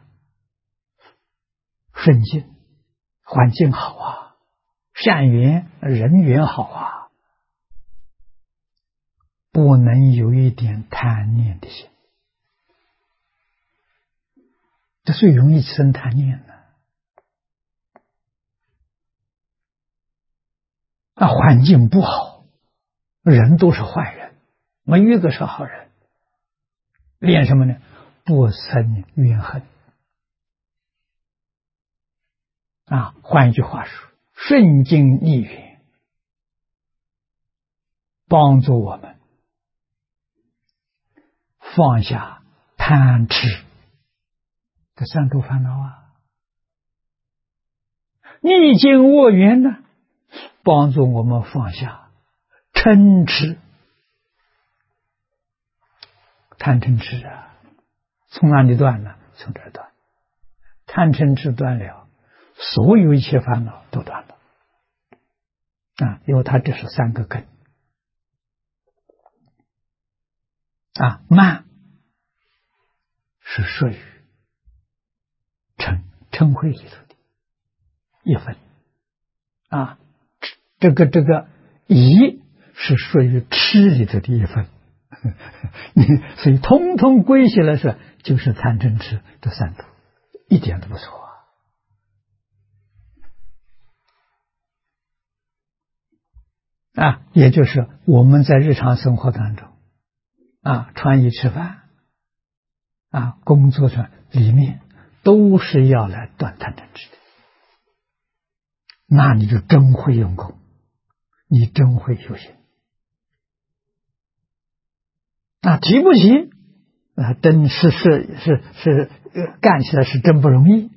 顺境环境好啊，善缘人缘好啊，不能有一点贪念的心，这最容易生贪念的。环境不好，人都是坏人，没有一个是好人。练什么呢？不生怨恨。换一句话说，顺境逆缘，帮助我们放下贪痴这三毒烦恼逆境恶缘呢，帮助我们放下嗔痴。贪嗔痴从哪里断呢？从这儿断。贪嗔痴断了，所有一切烦恼都断了因为它这是三个根慢是属于嗔恚里头的一分这个疑是属于痴里头的一分所以通通归下来说，就是贪嗔痴这三毒，一点都不错也就是我们在日常生活当中穿衣吃饭工作上里面都是要来断贪嗔痴的，那你就真会用功，你真会修行提不起真是干起来是真不容易。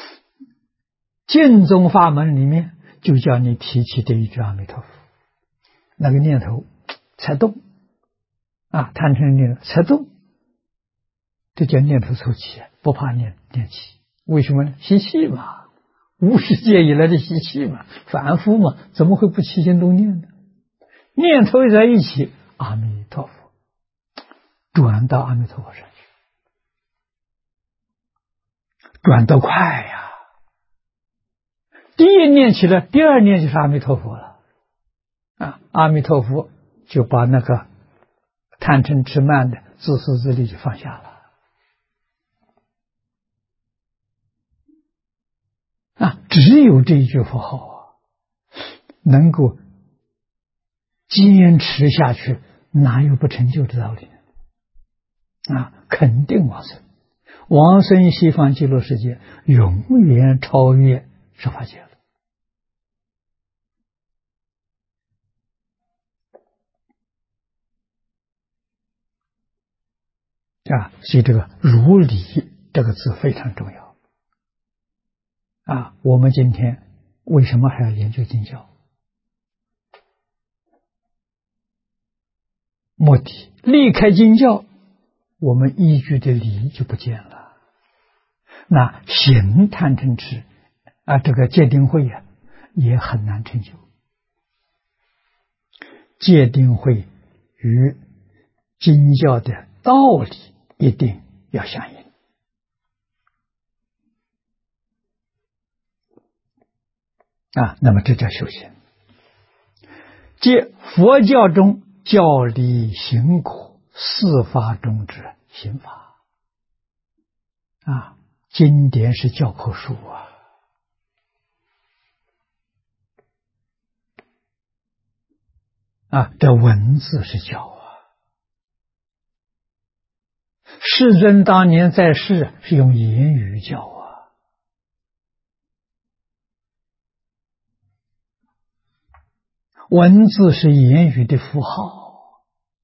净宗法门里面就叫你提起这一句阿弥陀佛，那个念头才动贪嗔念才动，这叫念头凑起，不怕念起。为什么呢？习气嘛，无始界以来的习气嘛，反复嘛，怎么会不起心动念呢？念头在一起，阿弥陀佛，转到阿弥陀佛上去，转得快呀！第一念起来，第二念就是阿弥陀佛了阿弥陀佛就把那个贪嗔痴慢的自私自利就放下了只有这一句佛号能够坚持下去，哪有不成就的道理肯定往生，往生西方极乐世界，永远超越十法界了所以这个如理这个字非常重要我们今天为什么还要研究经教？目的离开经教，我们依据的理就不见了。那行贪嗔痴这个戒定慧也很难成就。戒定慧与经教的道理一定要相应那么这叫修行。即佛教中教理行苦四法中之行法经典是教科书这文字是教世尊当年在世是用言语教文字是言语的符号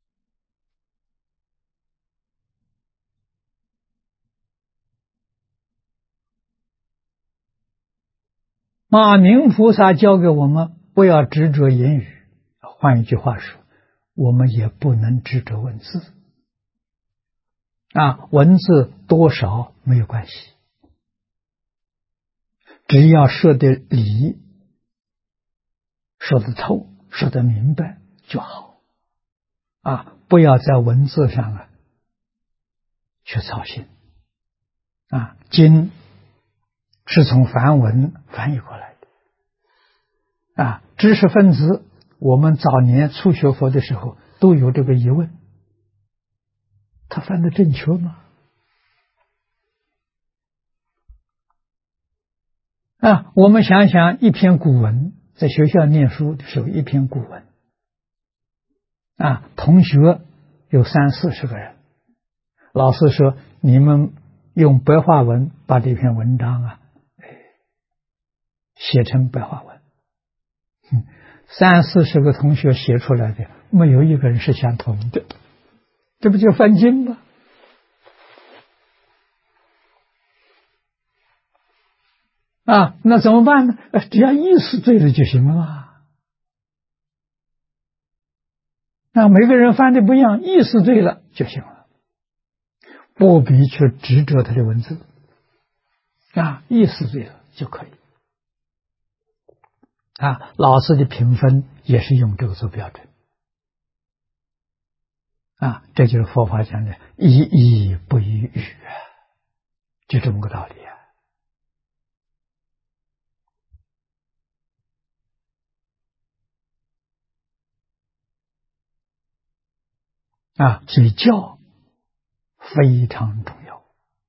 马明菩萨教给我们不要执着言语，换一句话说，我们也不能执着文字文字多少没有关系，只要说的理说得透说得明白就好不要在文字上去操心经是从梵文翻译过来的。知识分子，我们早年初学佛的时候都有这个疑问：他翻的正确吗？我们想想一篇古文，在学校念书的时候，一篇古文，同学有30-40个人，老师说你们用白话文把这篇文章写成白话文，30-40个同学写出来的，没有一个人是相同的，这不就翻经吗？那怎么办呢？只要意思对了就行了嘛。每个人翻的不一样，意思对了就行了，不必去执着他的文字。意思对了就可以。老师的评分也是用这个做标准。这就是佛法讲的一义不一语，就这么个道理所以教非常重要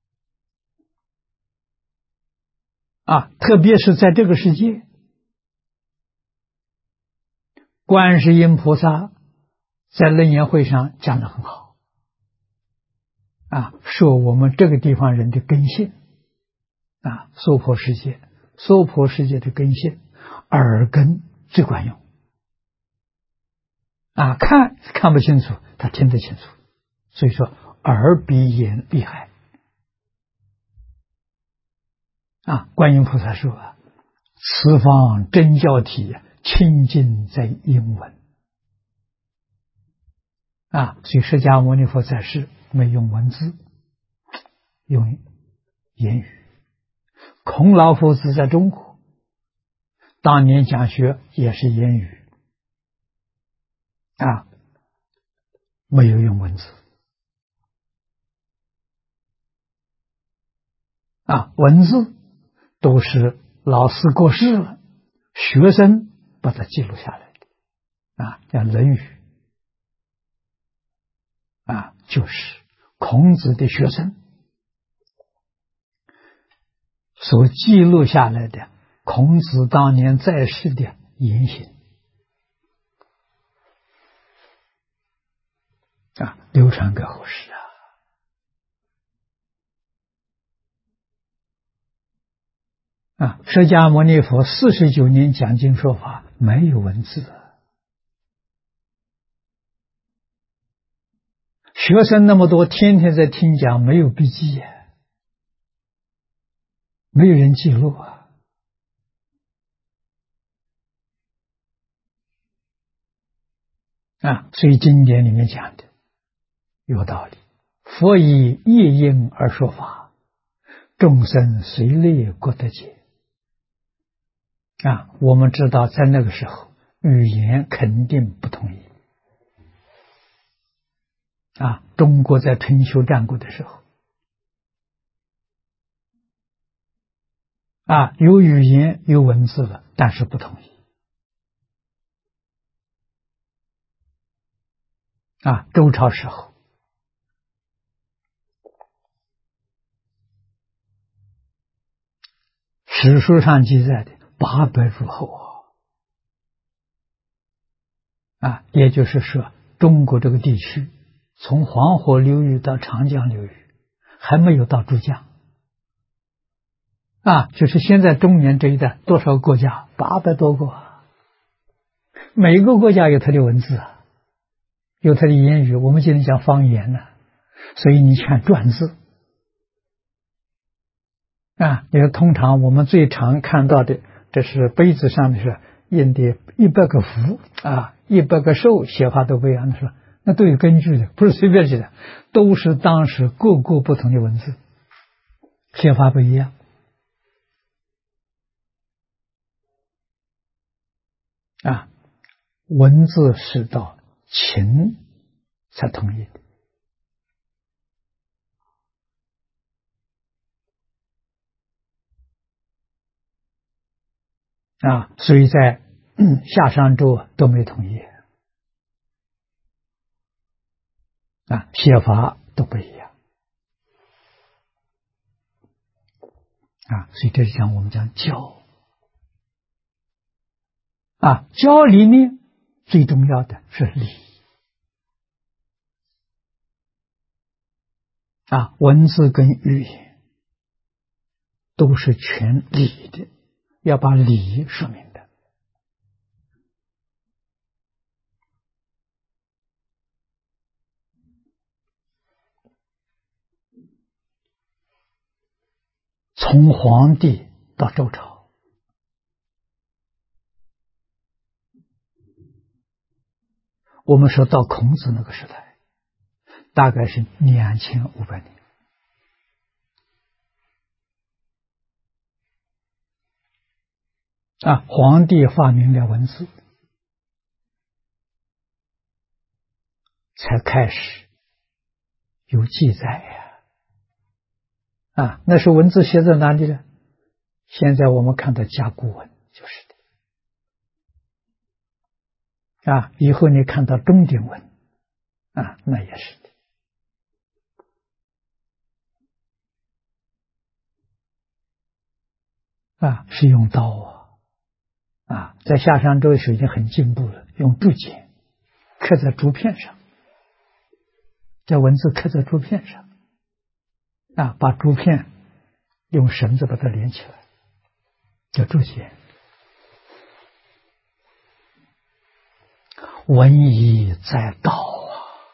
特别是在这个世界，观世音菩萨在楞严会上讲得很好说我们这个地方人的根性娑婆世界的根性，耳根最管用看不清楚，他听得清楚，所以说耳比眼厉害观音菩萨说此方真教体清净在英文所以释迦牟尼佛在世没用文字，用言语。孔老夫子在中国当年讲学也是言语没有用文字文字都是老师过世了，学生把它记录下来的叫《论语》就是孔子的学生所记录下来的孔子当年在世的言行流传给后世释迦牟尼佛49年讲经说法没有文字学生那么多，天天在听讲，没有笔记没有人记录所以经典里面讲的有道理。佛以业因而说法，众生随类各得解我们知道在那个时候语言肯定不统一中国在春秋战国的时候有语言有文字了，但是不统一周朝时候史书上记载的800诸侯也就是说中国这个地区从黄河流域到长江流域还没有到珠江就是现在中原这一带多少个国家？800多个每个国家有它的文字有它的言语，我们今天讲方言所以你看篆字因为通常我们最常看到的，这是杯子上面是印的100个福100个寿，写法都不一样的，是吧？那都有根据的，不是随便写的，都是当时各个不同的文字，写法不一样文字是到秦才统一的所以在夏商周都没统一写法都不一样所以这是讲我们讲教教里面最重要的是礼文字跟语言都是全理的，要把理说明的。从黄帝到周朝，我们说到孔子那个时代，大概是2500年。皇帝发明了文字，才开始有记载那时候文字写在哪里呢？现在我们看到甲骨文就是的以后你看到钟鼎文那也是的是用刀在夏商周的时候已经很进步了，用竹简刻在竹片上，这文字刻在竹片上把竹片用绳子把它连起来，叫竹简。文以载道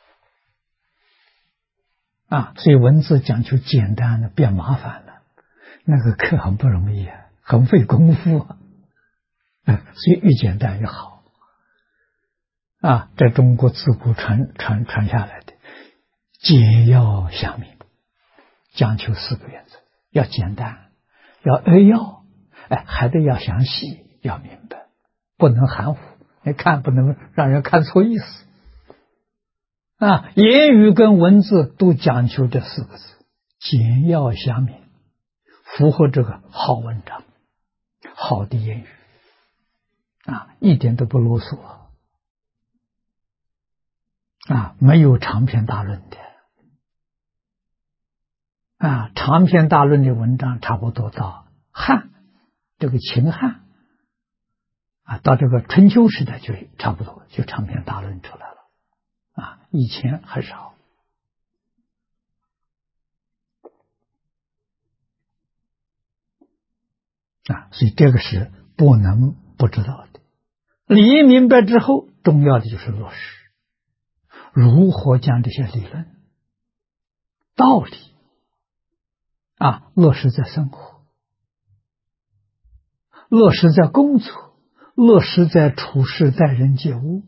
所以文字讲究简单的变麻烦了，那个刻很不容易很费功夫所以越简单越好在中国自古传下来的简要详明，讲求4个原则：要简单，要扼要，还得要详细，要明白，不能含糊，你看不能让人看错意思言语跟文字都讲究这4个字：简要详明，符合这个好文章，好的言语一点都不啰嗦没有长篇大论的长篇大论的文章差不多到汉，这个秦汉到这个春秋时代就差不多就长篇大论出来了以前很少所以这个是不能不知道的。理明白之后，重要的就是落实，如何将这些理论道理落实在生活，落实在工作，落实在处事待人接物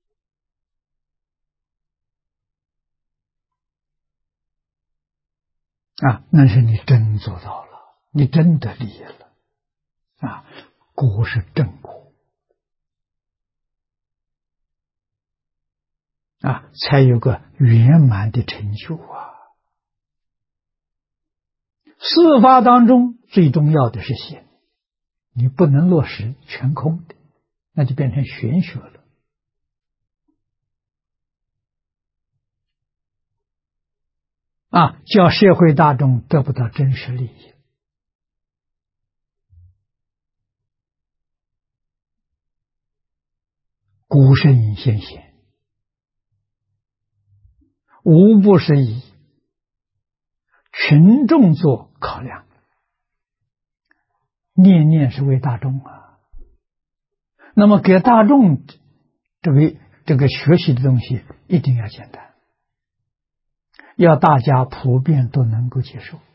那是你真做到了，你真的理了果是正果才有个圆满的成就四法当中最重要的是心，你不能落实全空的，那就变成玄学了叫社会大众得不到真实利益。古圣先贤无不是以群众做考量，念念是为大众那么给大众这个学习的东西一定要简单，要大家普遍都能够接受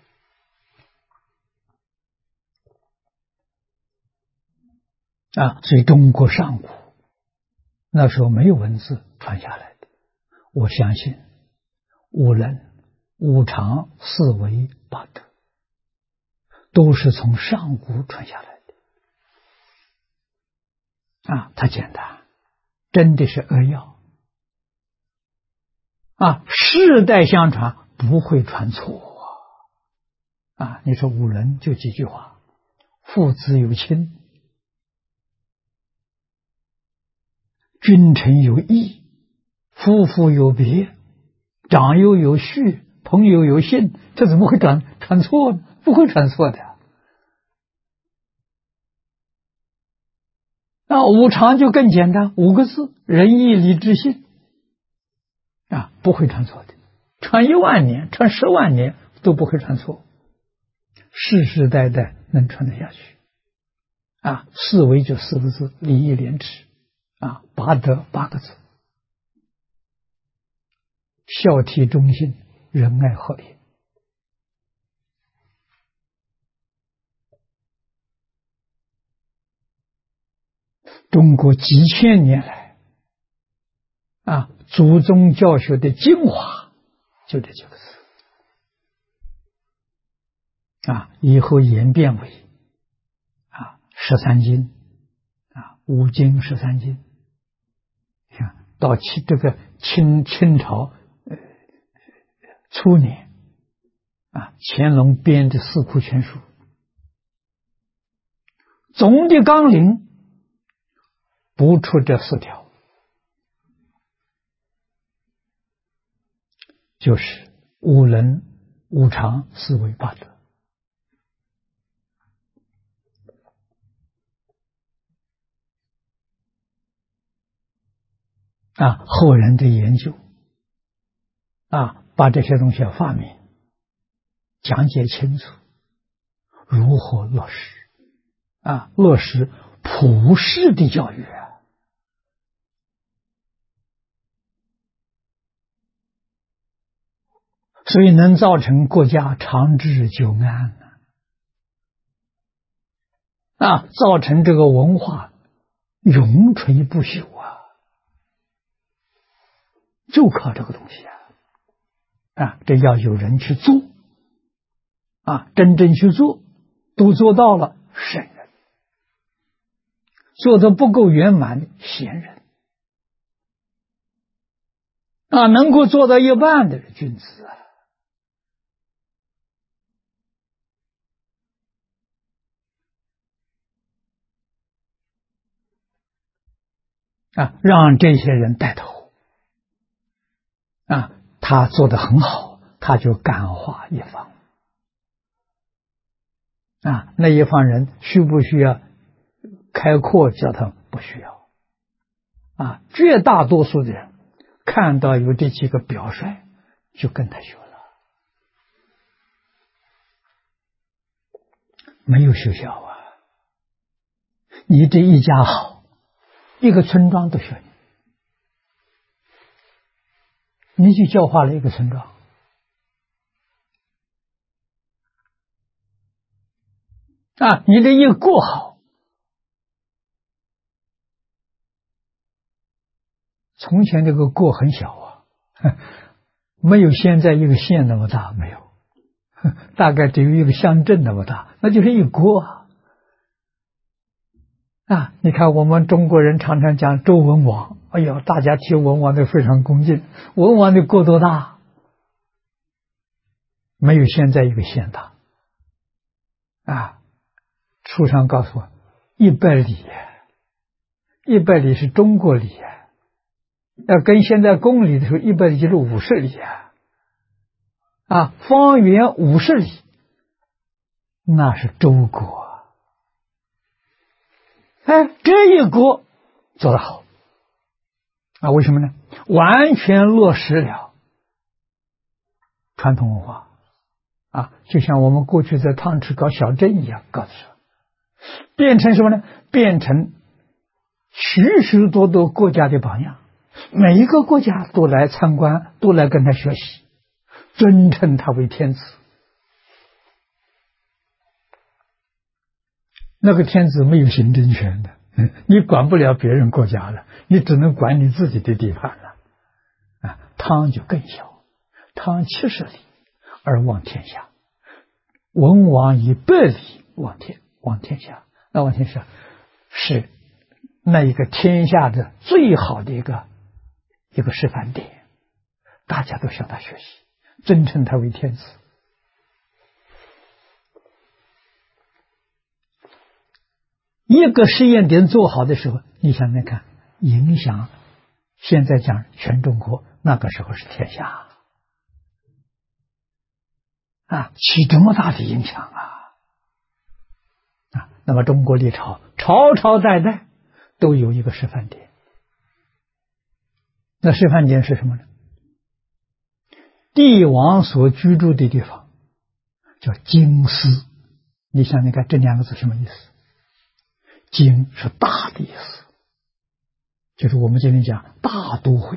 所以中国上古那时候没有文字传下来的，我相信五伦、五常、四维、八德都是从上古传下来的它简单，真的是扼要世代相传，不会传错你说五伦就几句话：父子有亲， 君臣有义，夫妇有别，长幼有序，朋友有信，这怎么会传错呢？不会传错的。那五常就更简单，5个字：仁义礼智信啊，不会传错的。传10000年，传10万年都不会传错，世世代代能传得下去。啊，四维就4个字：礼义廉耻啊，八德8个字：孝悌忠信，仁爱和平。中国几千年来啊，祖宗教学的精华就这几个字啊，以后演变为13经啊，5经13经。看到这个清朝初年啊，乾隆编的《四库全书》，总的纲领不出这4条，就是5伦、5常、4维、8德。啊，后人的研究啊，把这些东西发明、讲解清楚，如何落实啊？落实普世的教育啊！所以能造成国家长治久安啊，造成这个文化永垂不朽啊！就靠这个东西啊，这要有人去做啊，真正去做，都做到了圣人，做得不够圆满的贤人啊，能够做到一半的君子啊，让这些人带头啊，他做得很好，他就感化一方啊，那一方人需不需要开阔教他？不需要啊，绝大多数的人看到有这几个表率，就跟他学了，没有学校啊，你这一家好，一个村庄都学你去教化了一个村庄啊，你这一过好，从前这个过很小啊，没有现在一个县那么大，没有，大概只有一个乡镇那么大，那就是一国啊！你看我们中国人常常讲周文王，哎呦，大家提文王都非常恭敬。文王的国多大？没有现在一个县大啊！书上告诉我，100里，100里是中国里要跟现在公里的时候，100里就是50里啊，方圆50里，那是周国。哎，这一国做得好啊！为什么呢？完全落实了传统文化啊，就像我们过去在汤池搞小镇一样，搞的时候，变成什么呢？变成许许多多国家的榜样，每一个国家都来参观，都来跟他学习，尊称他为天子。那个天子没有行政权的，你管不了别人国家了，你只能管你自己的地盘了。啊，汤就更小，汤70里而望天下，文王以100里望天下，那望天下是那一个天下的最好的一个示范点，大家都向他学习，尊称他为天子。一个实验点做好的时候，你想想看， 影响现在讲全中国，那个时候是天下啊，起这么大的影响啊！那么中国历朝朝朝代代都有一个示范点，那示范点是什么呢？帝王所居住的地方叫京师，你想想看，这两个字什么意思？京是大的意思，就是我们今天讲大都会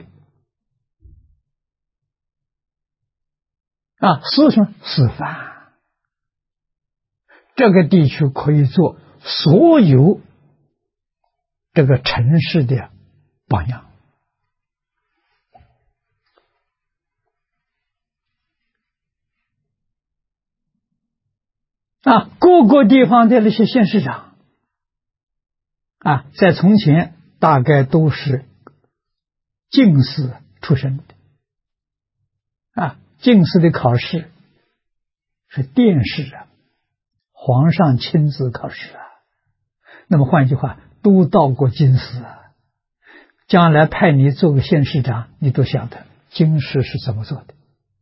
啊，是什么？示范。这个地区可以做所有这个城市的榜样啊，各个地方的那些县市长啊，在从前大概都是进士出身的啊，进士的考试是殿试啊，皇上亲自考试啊。那么换句话，都到过京师啊，将来派你做个县市长，你都晓得京师是怎么做的，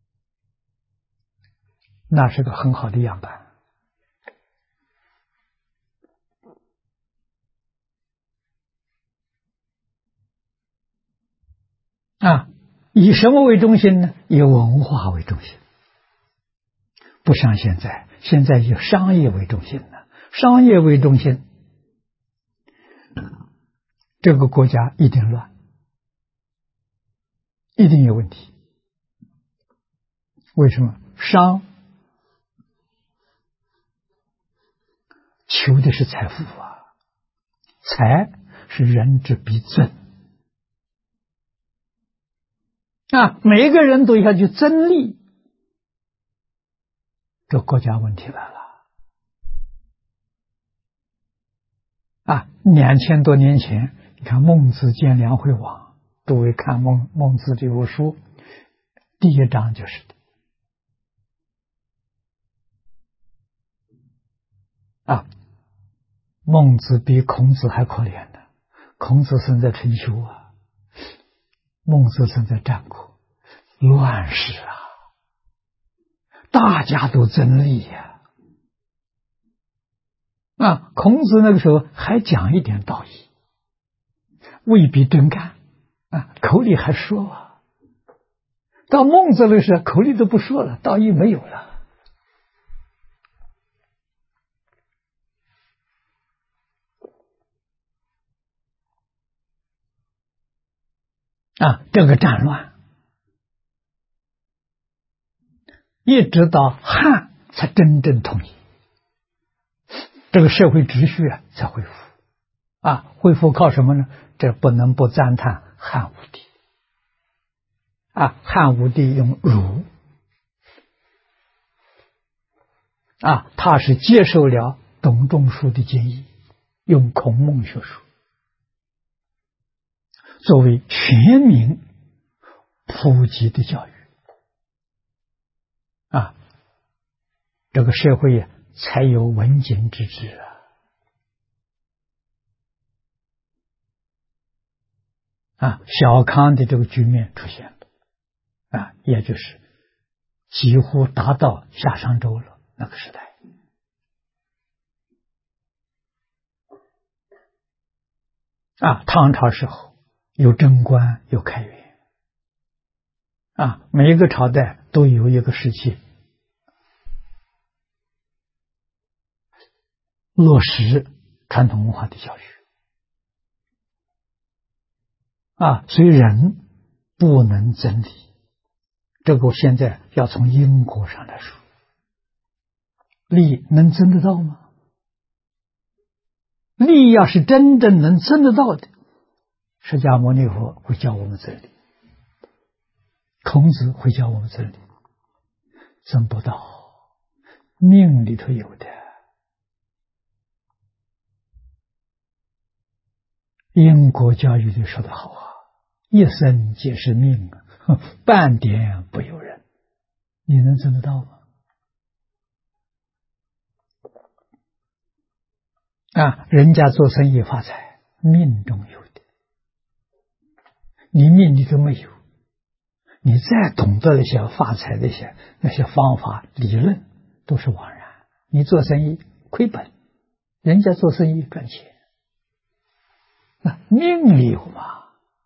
那是个很好的样板啊。以什么为中心呢？以文化为中心，不像现在，现在以商业为中心了。商业为中心，这个国家一定乱，一定有问题。为什么？商求的是财富啊，财是人之必尊啊，每一个人都要去争利，这国家问题来了啊！2000多年前，你看孟子见梁惠王，诸位看孟子这部书，第一章就是的啊。孟子比孔子还可怜的，孔子生在春秋啊，孟子生在战国，乱世啊，大家都争利呀啊！孔子那个时候还讲一点道义，未必顿干啊，口里还说啊。到孟子那时候，口里都不说了，道义没有了啊！这个战乱一直到汉才真正统一，这个社会秩序啊才恢复啊！恢复靠什么呢？这不能不赞叹汉武帝啊！汉武帝用儒啊，他是接受了董仲舒的建议，用孔孟学说作为全民普及的教育啊，这个社会才有文景之治啊！小康的这个局面出现了啊，也就是几乎达到夏商周了那个时代啊。唐朝时候有贞观，有开元啊，每一个朝代都有一个时期落实传统文化的教育啊，所以人不能争理，这个我现在要从因果上来说，利能争得到吗？利要是真正能争得到的，释迦牟尼佛会教我们真理，孔子会教我们真理，争不到，命里头有的。因果教育里说得好啊，一生皆是命啊，半点不由人，你能争得到吗？啊，人家做生意发财，命中有的你命里都没有，你再懂得那些发财的那些方法理论，都是枉然。你做生意亏本，人家做生意赚钱，那命里有嘛？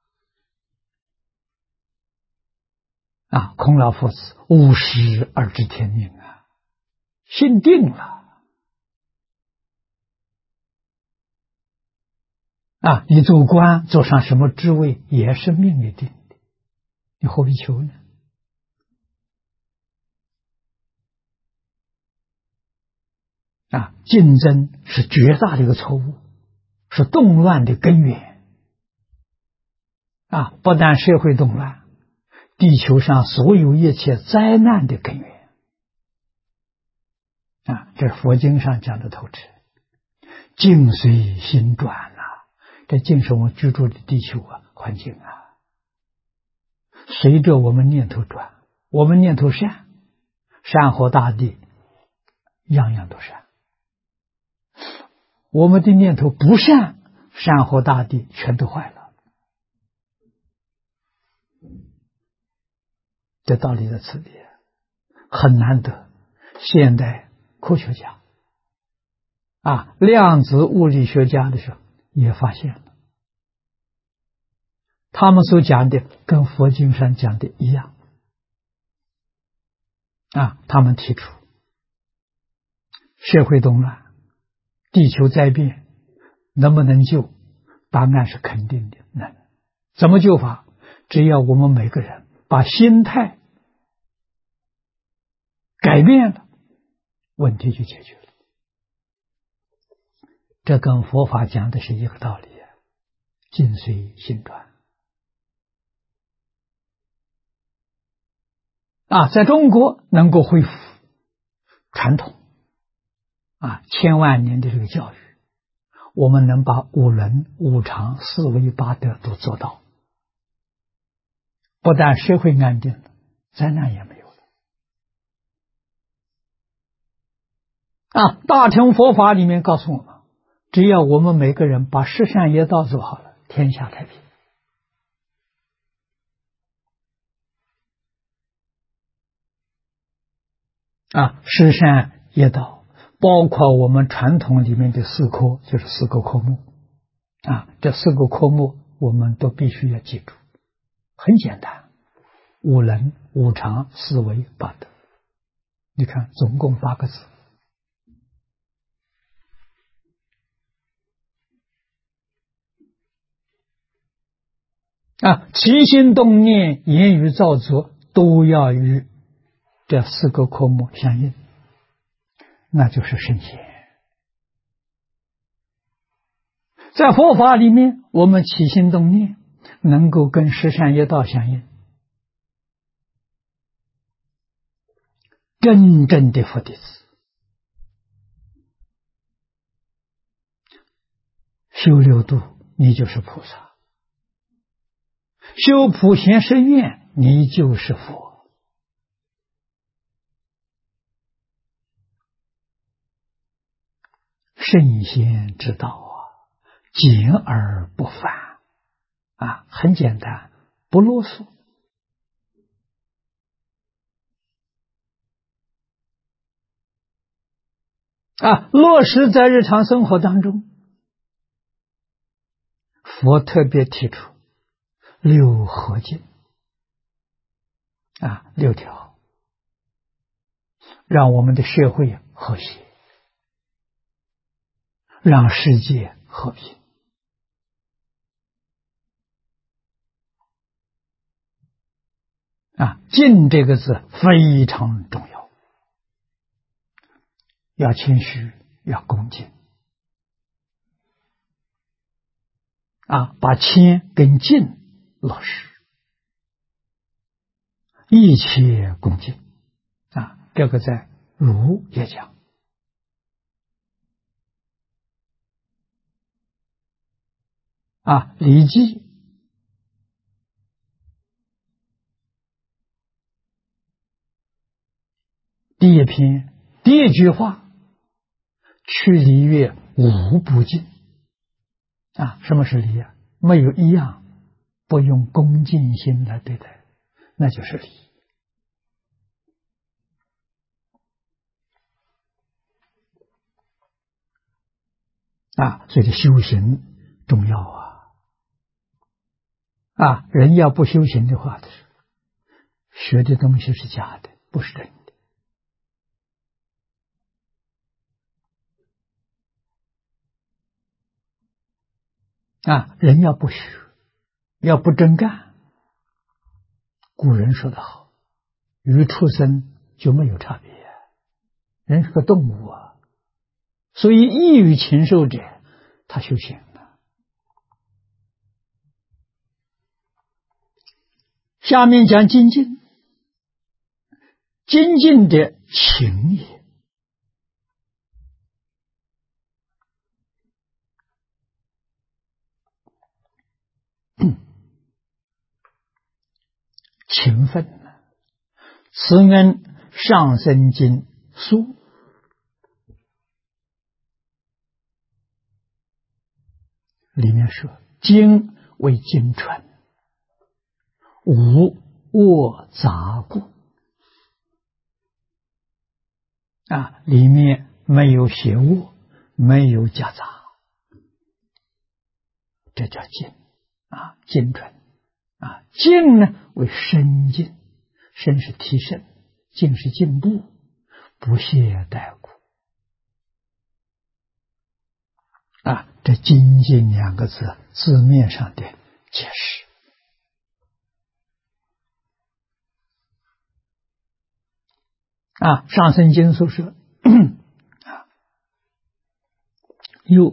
孔老夫子务实而知天命啊，心定了你做官做上什么职位也是命里定的，你何必求呢？竞争是绝大的一个错误，是动乱的根源不但社会动乱，地球上所有一切灾难的根源这是佛经上讲的透彻。境随心转这境是我们居住的地球环境随着我们念头转，我们念头善，山河大地样样都善；我们的念头不善，山河大地全都坏了。这道理在此地很难得，现代科学家量子物理学家的时候也发现了，他们所讲的跟佛经上讲的一样他们提出社会动乱，地球灾变，能不能救？答案是肯定的，能。怎么救法？只要我们每个人把心态改变了，问题就解决了。这跟佛法讲的是一个道理境随心转在中国能够恢复传统千万年的这个教育，我们能把五伦五常四维八德都做到，不但社会安定了，灾难也没有了大乘佛法里面告诉我们，只要我们每个人把十善业道做好了，天下太平十善业道包括我们传统里面的四科，就是四个科目这四个科目我们都必须要记住，很简单，五伦五常四维八德，你看总共8个字起心动念言语造作都要与这4个科目相应，那就是圣贤。在佛法里面，我们起心动念能够跟十善业道相应，真正的佛弟子修六度，你就是菩萨；修普贤十愿，你就是佛。圣贤之道简而不繁很简单，不啰嗦落实在日常生活当中。佛特别提出六和敬6条，让我们的社会和谐，让世界和平敬这个字非常重要，要谦虚，要恭敬把谦跟敬落实，一切恭敬这个在儒也讲礼记第一篇第一句话，去礼乐无不敬什么是礼没有一样不用恭敬心来对待，那就是礼。所以这修行重要人要不修行的话，学的东西是假的，不是真的。人要不学，要不真干，古人说得好，与畜生就没有差别，人是个动物所以异于禽兽者，他修行了。下面讲精进，精进的情也。勤奋慈恩上生经书里面说，精为精纯，无卧杂故里面没有邪恶，没有夹杂，这叫精精纯精呢为深进，深是提升，进是进步，不懈怠故这精进两个字字面上的解释上生经所说又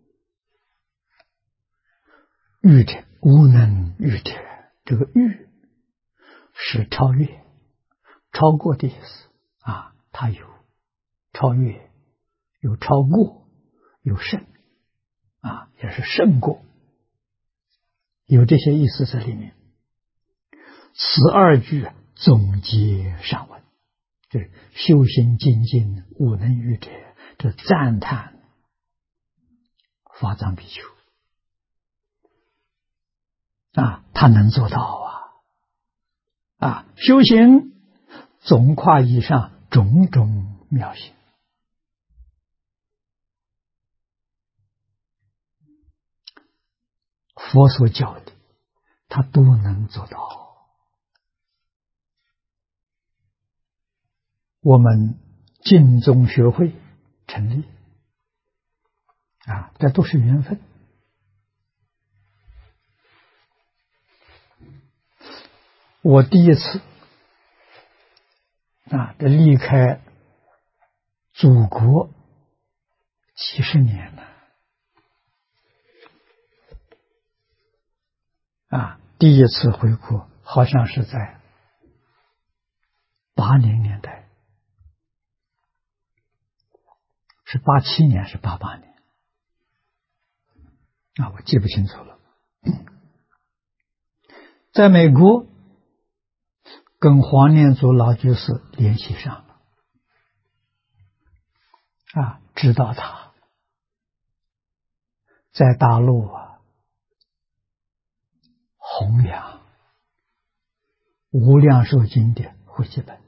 欲者无能欲者，这个欲是超越超过的意思它有超越，有超过，有胜也是胜过，有这些意思在里面。此二句总结上文，就是修行精进无能于者，这赞叹法藏比丘他能做到修行总夸以上种种妙行，佛所教的他都能做到。我们净宗学会成立这都是缘分。我第一次这离开祖国几十年了第一次回国好像是在80年代，是87年是88年我记不清楚了。在美国跟黄念祖老居士联系上了知道他在大陆弘扬无量寿经的汇集本，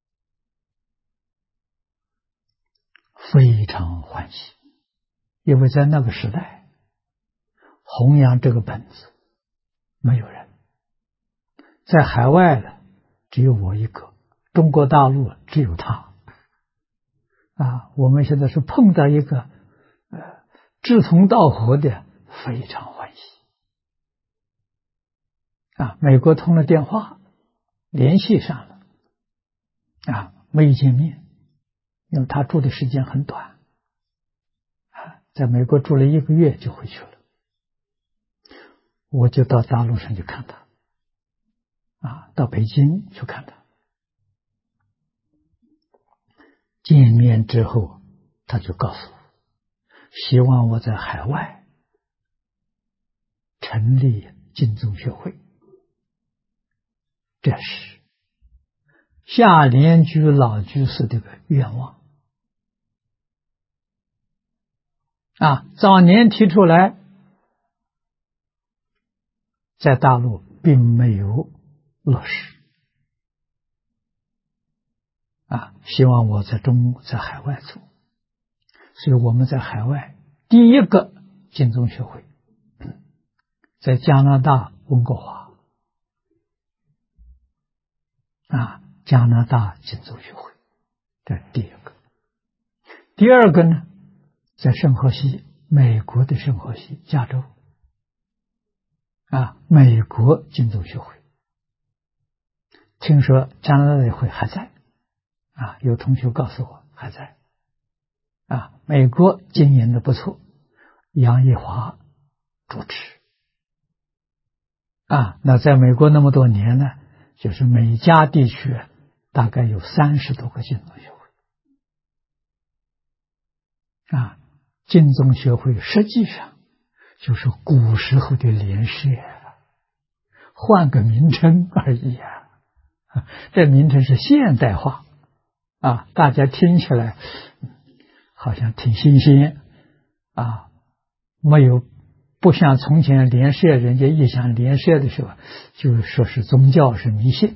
非常欢喜，因为在那个时代弘扬这个本子没有人，在海外的只有我一个，中国大陆只有他我们现在是碰到一个志同道合的，非常欢喜美国通了电话联系上了没有见面，因为他住的时间很短在美国住了1个月就回去了，我就到大陆上去看他到北京去看他。见面之后他就告诉我，希望我在海外成立净宗学会，这是下莲居老居士的愿望早年提出来， 在大陆并没有落实。希望我在海外做，所以我们在海外第一个净宗学会，在加拿大温哥华，加拿大净宗学会，这是第一个。第二个呢，在圣荷西，美国的圣荷西，加州，美国净宗学会，听说加拿大的会还在，有同学告诉我还在，美国经营的不错，杨益华主持，那在美国那么多年呢，就是每家地区大概有30多个净宗学会，净宗学会实际上就是古时候的联社，换个名称而已这名称是现代化大家听起来好像挺新鲜不像从前联社，人家一想联社的时候就说是宗教是迷信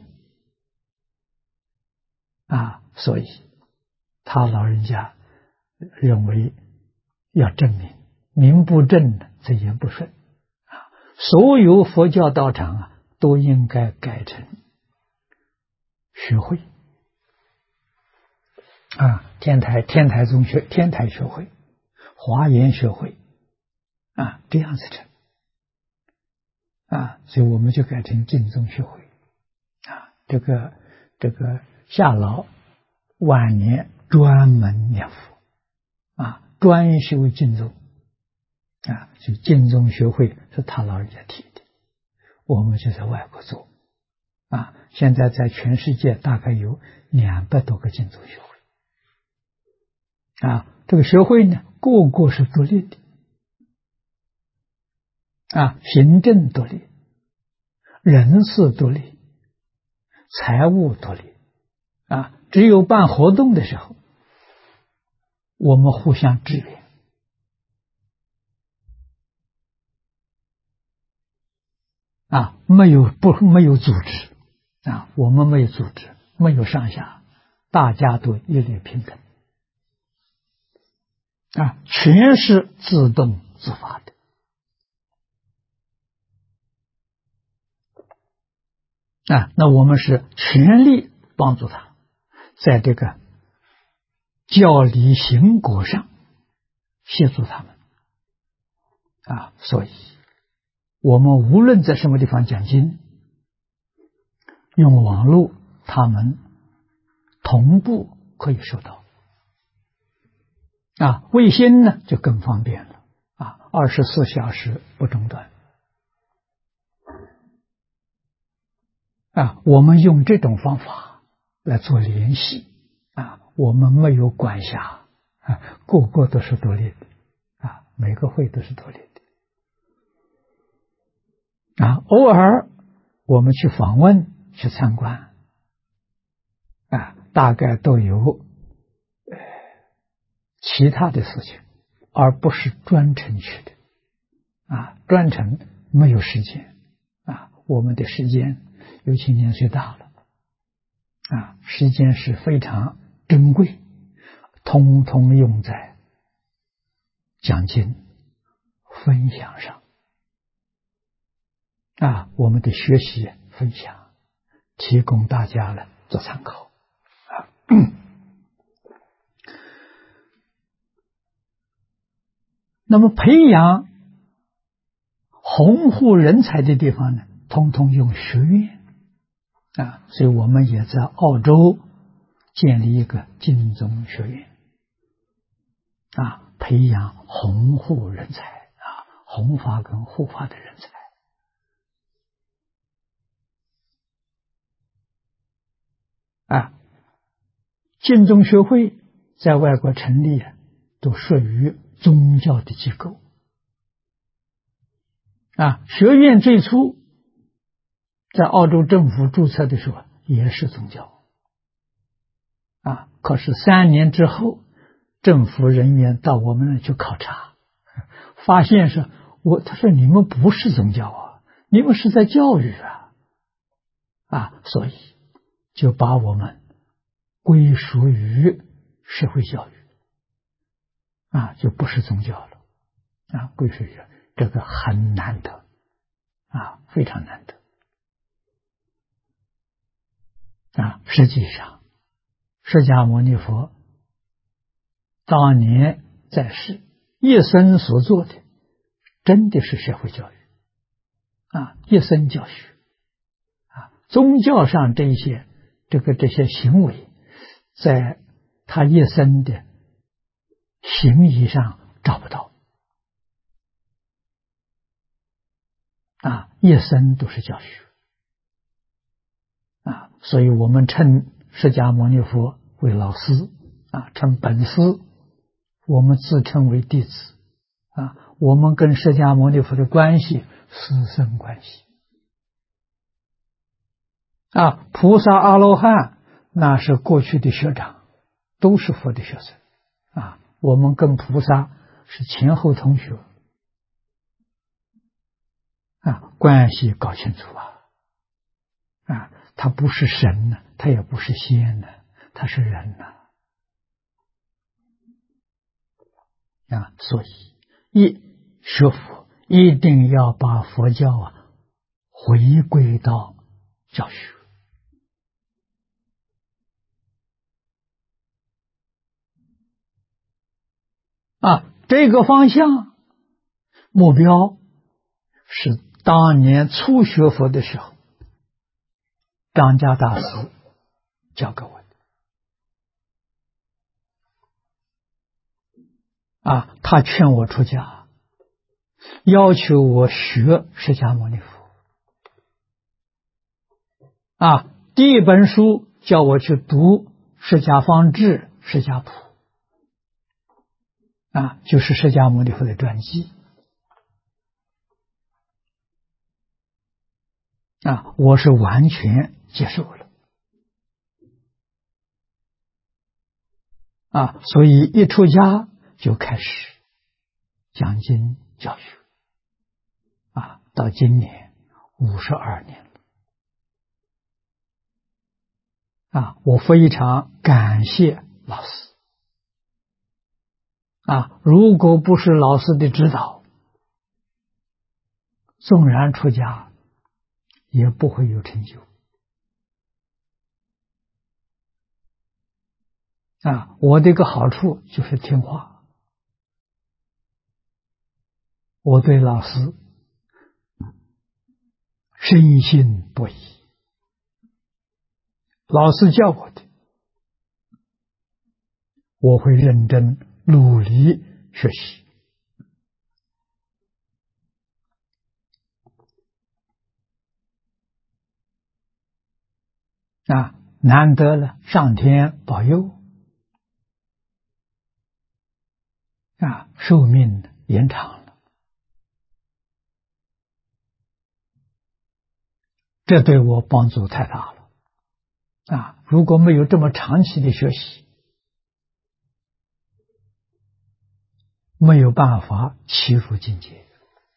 所以他老人家认为要正名，名不正则言不顺所有佛教道场都应该改成学会天台学会、华严学会这样子成所以我们就改成净宗学会这个夏老晚年专门念佛专修净宗就净宗学会是他老人家提的，我们就在外国做现在在全世界大概有200多个净宗学会这个学会呢，个个是独立的行政独立，人事独立，财务独立只有办活动的时候我们互相支援没有组织我们没有组织，没有上下，大家都一律平等全是自动自发的那我们是全力帮助他在这个教理行果上协助他们所以我们无论在什么地方讲经，用网络他们同步可以收到卫星呢就更方便了24小时不中断我们用这种方法来做联系我们没有管辖个个都是独立的每个会都是独立的偶尔我们去访问去参观大概都有其他的事情，而不是专程去的专程没有时间我们的时间尤其年岁大了时间是非常珍贵，通通用在讲经分享上我们的学习分享提供大家来做参考那么培养弘护人才的地方呢，通通用学院所以我们也在澳洲建立一个净宗学院培养弘护人才弘法跟护法的人才净宗学会在外国成立都属于宗教的机构学院最初在澳洲政府注册的时候也是宗教可是3年之后政府人员到我们那去考察，发现是他说你们不是宗教你们是在教育所以就把我们归属于社会教育就不是宗教了归属于这个很难得非常难得实际上释迦牟尼佛当年在世一生所做的真的是社会教育一生教学宗教上这些行为在他一生的行仪上找不到一生都是教学所以我们称释迦牟尼佛为老师称本师，我们自称为弟子我们跟释迦牟尼佛的关系师生关系菩萨阿罗汉那是过去的学长，都是佛的学生我们跟菩萨是前后同学关系搞清楚他不是神呢，他也不是仙呢，他是人所以学佛一定要把佛教回归到教学这个方向目标是当年初学佛的时候张家大师教给我的他劝我出家，要求我学释迦牟尼佛第一本书叫我去读释迦方志、释迦谱就是释迦牟尼佛的传记我是完全接受了所以一出家就开始讲经教学到今年52年了我非常感谢老师如果不是老师的指导，纵然出家也不会有成就我的一个好处就是听话，我对老师深信不疑，老师教我的我会认真努力学习难得了上天保佑寿命延长了，这对我帮助太大了如果没有这么长期的学习，没有办法起入境界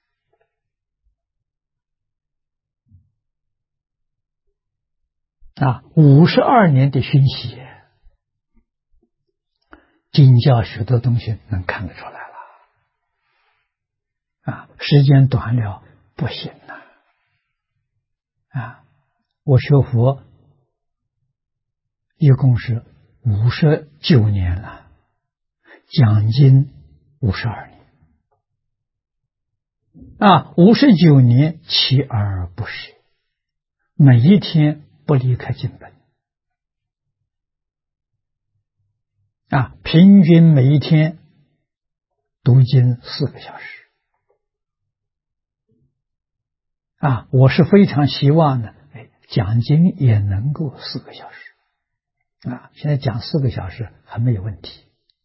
52年的熏习，经教许多东西能看得出来了时间短了不行我学佛一共是59年了，讲经52年59年锲而不舍，每一天不离开经本平均每一天读经4个小时我是非常希望呢讲经也能够4个小时现在讲4个小时还没有问题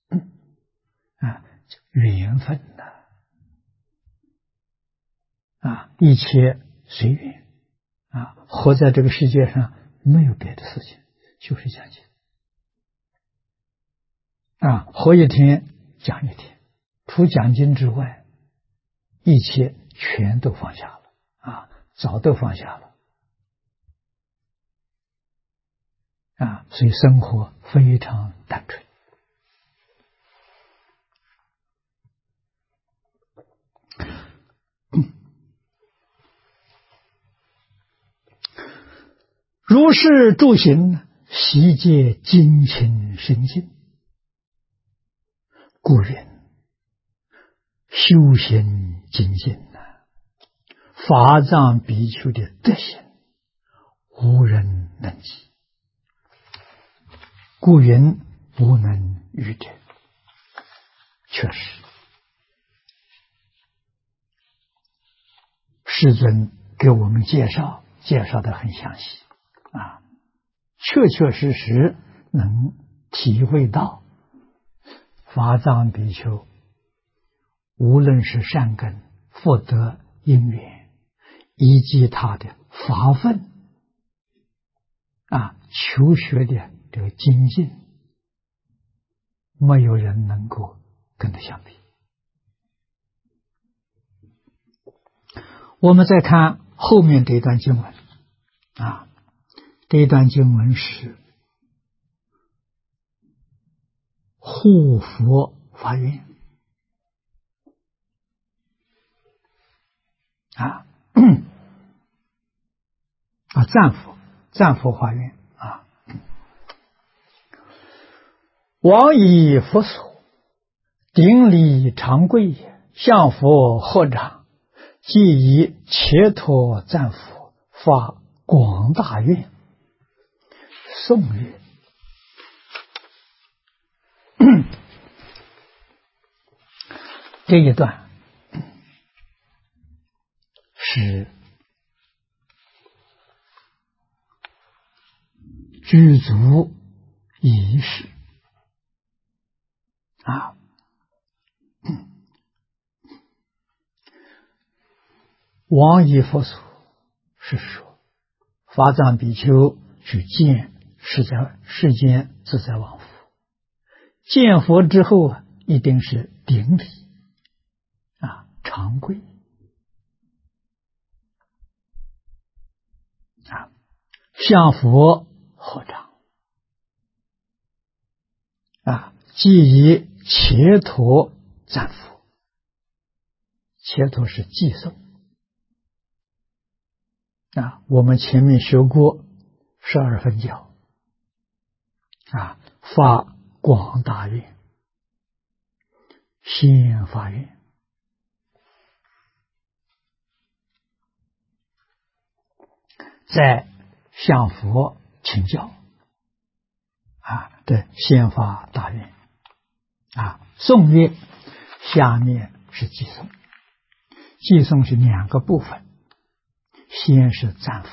缘分一切随缘活在这个世界上没有别的事情，就是讲经活一天讲一天，除讲经之外一切全都放下了早都放下了啊，所以生活非常单纯。如是住行，悉皆精勤深信，故云修行精进法藏比丘的德行，无人能及，故云无能逾者。确实，世尊给我们介绍的很详细啊，确确实实能体会到法藏比丘无论是善根、福德、因缘，以及他的法分啊，求学的这个精进，没有人能够跟他相比。我们再看后面这一段经文啊，这一段经文是护佛法愿啊，赞佛法愿啊。王以佛所，顶礼长跪也，向佛合掌，即以切托赞佛，发广大愿，颂曰：这一段是具足仪式啊。王以佛所是说，法藏比丘去见世间自在王佛，见佛之后啊，一定是顶礼啊，长跪啊，向佛合掌啊，即以切托赞佛，切托是寄送啊。我们前面学过12分教啊，发广大愿，先发愿，再向佛请教啊，对，先发大愿啊。颂曰，下面是寄颂，寄颂是2个部分，先是赞佛，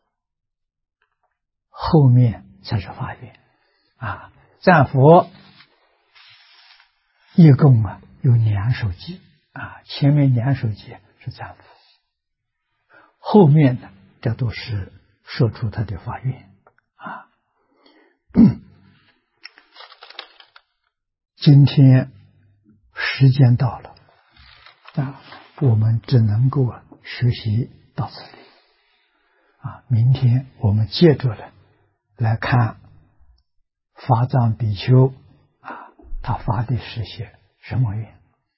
后面才是发愿啊。赞佛一共有2首偈啊，前面2首偈是赞佛，后面呢这都是说出他的发愿啊。今天时间到了啊，我们只能够学习到这里啊。明天我们接着来看法藏比丘啊，他发的是些什么愿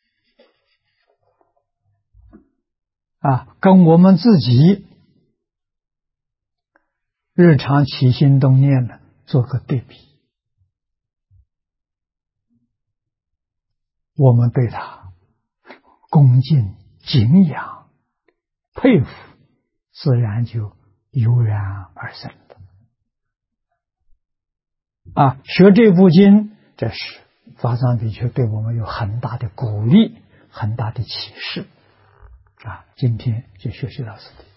啊，跟我们自己日常起心动念呢做个对比，我们对他恭敬、敬仰、佩服，自然就油然而生的啊。学这部经，这是法藏比丘对我们有很大的鼓励，很大的启示啊。今天就学习到此地。